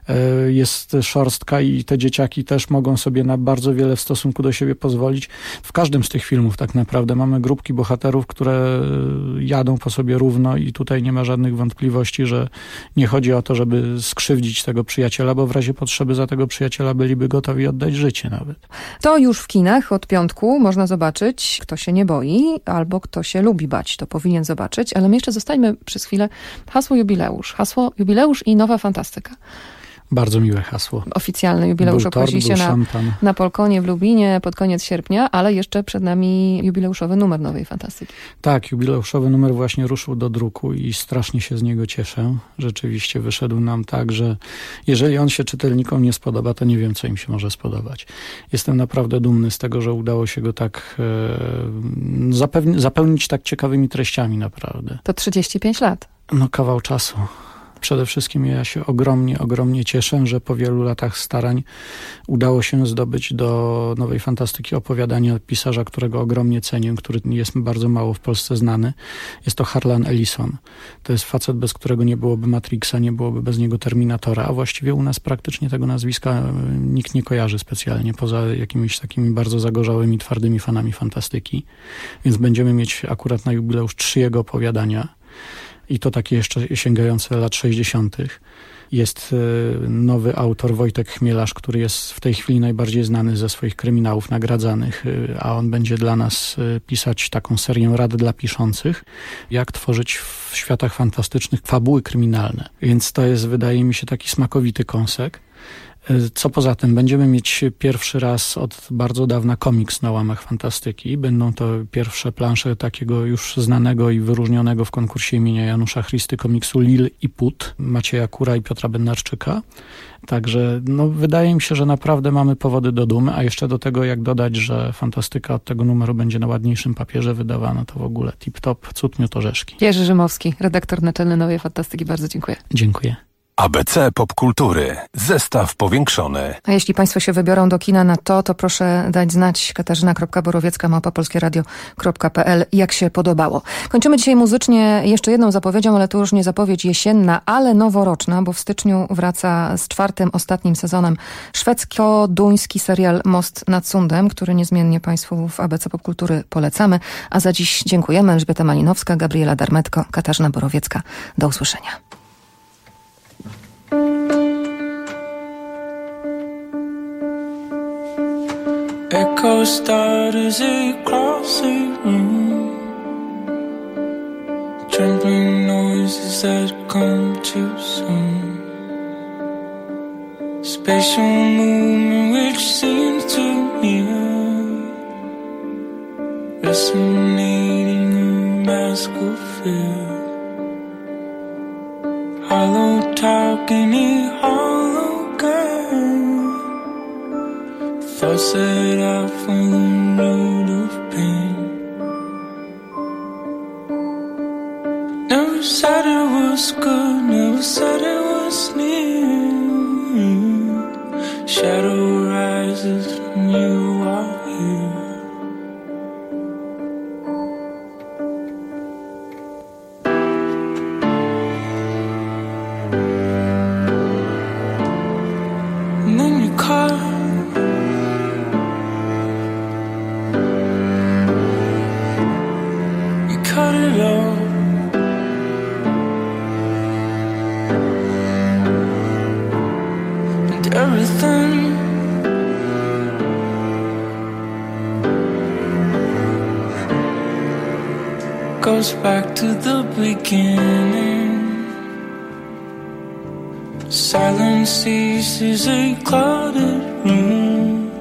jest szorstka i te dzieciaki też mogą sobie na bardzo wiele w stosunku do siebie pozwolić. W każdym z tych filmów tak naprawdę mamy grupki bohaterów, które jadą po sobie równo i tutaj nie ma żadnych wątpliwości, że nie chodzi o to, żeby skrzywdzić tego przyjaciela, bo w razie potrzeby za tego przyjaciela byliby gotowi oddać życie nawet. To już w kinach od piątku można zobaczyć, kto się nie boi albo kto się lubi bać. To powinien zobaczyć, ale my jeszcze zostańmy przez chwilę. Hasło jubileusz i nowa fantastyka. Bardzo miłe hasło. Oficjalny jubileusz obchodzi się na Polkonie w Lublinie pod koniec sierpnia, ale jeszcze przed nami jubileuszowy numer Nowej Fantastyki. Tak, jubileuszowy numer właśnie ruszył do druku i strasznie się z niego cieszę. Rzeczywiście wyszedł nam tak, że jeżeli on się czytelnikom nie spodoba, to nie wiem, co im się może spodobać. Jestem naprawdę dumny z tego, że udało się go tak zapełnić tak ciekawymi treściami naprawdę. To 35 lat. No kawał czasu. Przede wszystkim ja się ogromnie cieszę, że po wielu latach starań udało się zdobyć do Nowej Fantastyki opowiadanie pisarza, którego ogromnie cenię, który jest bardzo mało w Polsce znany. Jest to Harlan Ellison. To jest facet, bez którego nie byłoby Matrixa, nie byłoby bez niego Terminatora, a właściwie u nas praktycznie tego nazwiska nikt nie kojarzy specjalnie, poza jakimiś takimi bardzo zagorzałymi, twardymi fanami fantastyki. Więc będziemy mieć akurat na jubileusz 3 jego opowiadania. I to takie jeszcze sięgające lat 60. Jest nowy autor Wojtek Chmielarz, który jest w tej chwili najbardziej znany ze swoich kryminałów nagradzanych, a on będzie dla nas pisać taką serię rad dla piszących, jak tworzyć w światach fantastycznych fabuły kryminalne. Więc to jest, wydaje mi się, taki smakowity kąsek. Co poza tym, będziemy mieć pierwszy raz od bardzo dawna komiks na łamach fantastyki. Będą to pierwsze plansze takiego już znanego i wyróżnionego w konkursie imienia Janusza Christy komiksu Lil i Put, Macieja Kura i Piotra Bednarczyka. Także wydaje mi się, że naprawdę mamy powody do dumy, a jeszcze do tego jak dodać, że fantastyka od tego numeru będzie na ładniejszym papierze wydawana, to w ogóle tip-top, cud miód orzeszki. Jerzy Rzymowski, redaktor naczelny Nowej Fantastyki, bardzo dziękuję. Dziękuję. ABC Popkultury. Zestaw powiększony. A jeśli Państwo się wybiorą do kina na to proszę dać znać katarzyna.borowiecka@polskieradio.pl jak się podobało. Kończymy dzisiaj muzycznie jeszcze jedną zapowiedzią, ale to już nie zapowiedź jesienna, ale noworoczna, bo w styczniu wraca z 4. ostatnim sezonem szwedzko-duński serial Most nad Sundem, który niezmiennie Państwu w ABC Popkultury polecamy. A za dziś dziękujemy. Elżbieta Malinowska, Gabriela Darmetko, Katarzyna Borowiecka. Do usłyszenia. Echo starters across the room, trembling noises that come too soon. Spatial movement which seems too near, resonating a mask of fear. Hollow talk in a hollow game, thoughts set out for the road of pain. Never said it was good, never said it was near. Shadow rises when you are here. And then you call, cut it off. And everything goes back to the beginning. Silence ceases a clouded room.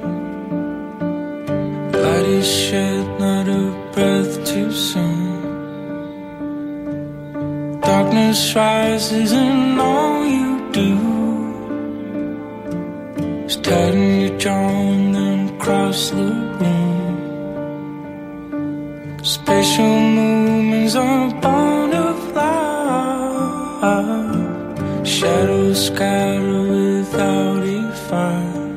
Light is shed, not a breath too soon. Darkness rises and all you do is tighten your jaw and then cross the room. Spatial movements are born of light. Shadows scatter without a fight.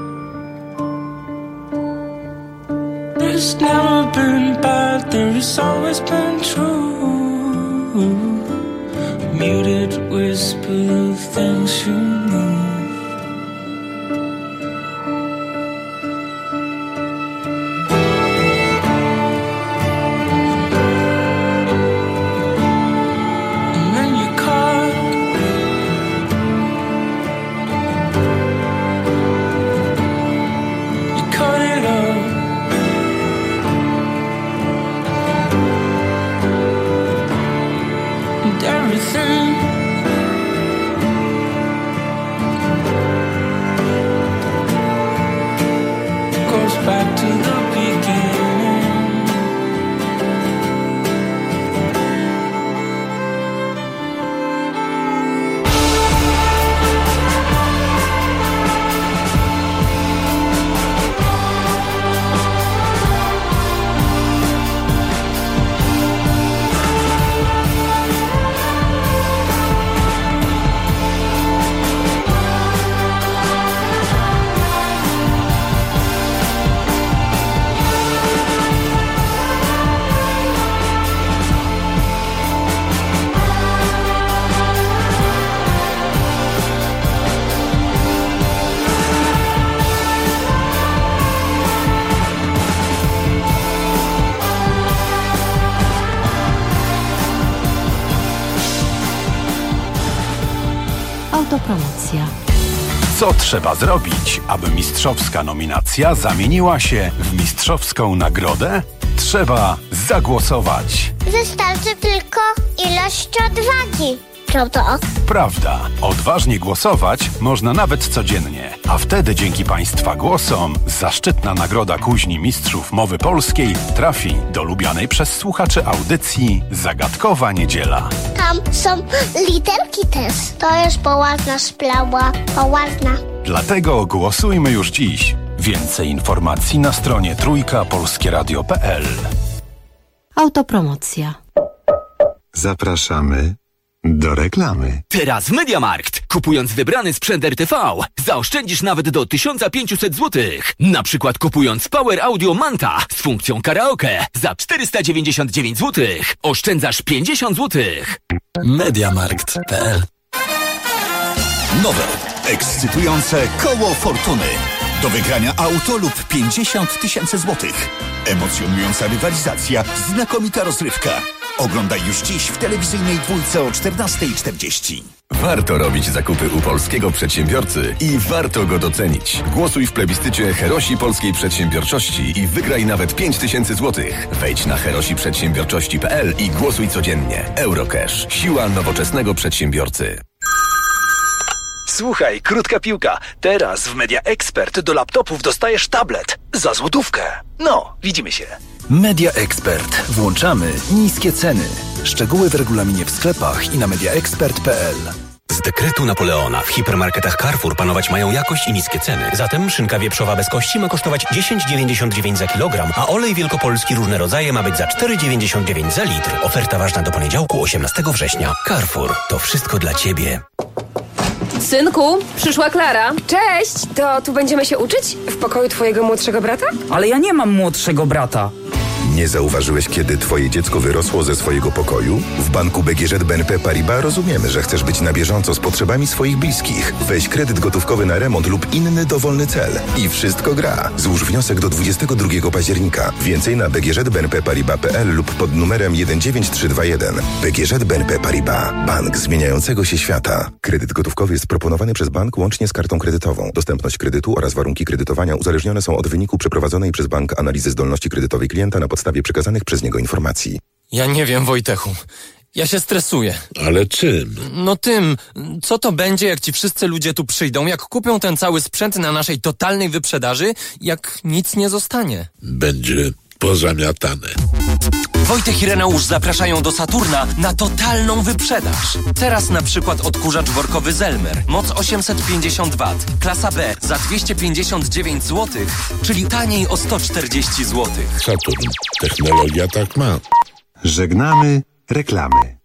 There's never been bad, there has always been true. Muted whisper of things you know. And then you call, you cut it off. And everything goes back to the beginning. Autopromocja. Co trzeba zrobić, aby mistrzowska nominacja zamieniła się w mistrzowską nagrodę? Trzeba zagłosować. Wystarczy tylko ilość odwagi. Prawda? Prawda. Odważnie głosować można nawet codziennie. A wtedy dzięki Państwa głosom zaszczytna nagroda Kuźni Mistrzów Mowy Polskiej trafi do lubianej przez słuchaczy audycji Zagadkowa Niedziela. Tam są literki też. To jest poważna sprawa. Poważna. Dlatego głosujmy już dziś. Więcej informacji na stronie trójkapolskieradio.pl. Autopromocja. Zapraszamy do reklamy. Teraz w MediaMarkt. Kupując wybrany sprzęt RTV, zaoszczędzisz nawet do 1500 zł. Na przykład kupując Power Audio Manta z funkcją karaoke za 499 zł. Oszczędzasz 50 zł. MediaMarkt.pl. Nowe, ekscytujące koło fortuny. Do wygrania auto lub 50 tysięcy złotych. Emocjonująca rywalizacja, znakomita rozrywka. Oglądaj już dziś w telewizyjnej dwójce o 14:40. Warto robić zakupy u polskiego przedsiębiorcy i warto go docenić. Głosuj w plebiscycie Herosi Polskiej Przedsiębiorczości i wygraj nawet 5000 zł. Wejdź na herosiprzedsiębiorczości.pl i głosuj codziennie. Eurocash. Siła nowoczesnego przedsiębiorcy. Słuchaj, krótka piłka. Teraz w Media Expert do laptopów dostajesz tablet za złotówkę. No, widzimy się. Media Expert. Włączamy niskie ceny. Szczegóły w regulaminie w sklepach i na mediaexpert.pl. Z dekretu Napoleona w hipermarketach Carrefour panować mają jakość i niskie ceny. Zatem szynka wieprzowa bez kości ma kosztować 10,99 za kilogram, a olej wielkopolski różne rodzaje ma być za 4,99 za litr. Oferta ważna do poniedziałku 18 września. Carrefour. To wszystko dla Ciebie. Synku, przyszła Klara. Cześć, to tu będziemy się uczyć? W pokoju twojego młodszego brata? Ale ja nie mam młodszego brata. Nie zauważyłeś, kiedy twoje dziecko wyrosło ze swojego pokoju? W banku BGŻ BNP Paribas rozumiemy, że chcesz być na bieżąco z potrzebami swoich bliskich. Weź kredyt gotówkowy na remont lub inny dowolny cel. I wszystko gra. Złóż wniosek do 22 października. Więcej na bgżbnpparibas.pl lub pod numerem 19321. BGŻ BNP Paribas. Bank zmieniającego się świata. Kredyt gotówkowy jest proponowany przez bank łącznie z kartą kredytową. Dostępność kredytu oraz warunki kredytowania uzależnione są od wyniku przeprowadzonej przez bank analizy zdolności kredytowej klienta na podstawie przekazanych przez niego informacji. Ja nie wiem, Wojtechu. Ja się stresuję. Ale czym? No tym, co to będzie, jak ci wszyscy ludzie tu przyjdą, jak kupią ten cały sprzęt na naszej totalnej wyprzedaży, jak nic nie zostanie. Będzie pozamiatane. Wojtek i Reneusz zapraszają do Saturna na totalną wyprzedaż. Teraz na przykład odkurzacz workowy Zelmer, moc 850 W, klasa B za 259 zł, czyli taniej o 140 zł. Saturn. Technologia tak ma. Żegnamy reklamy.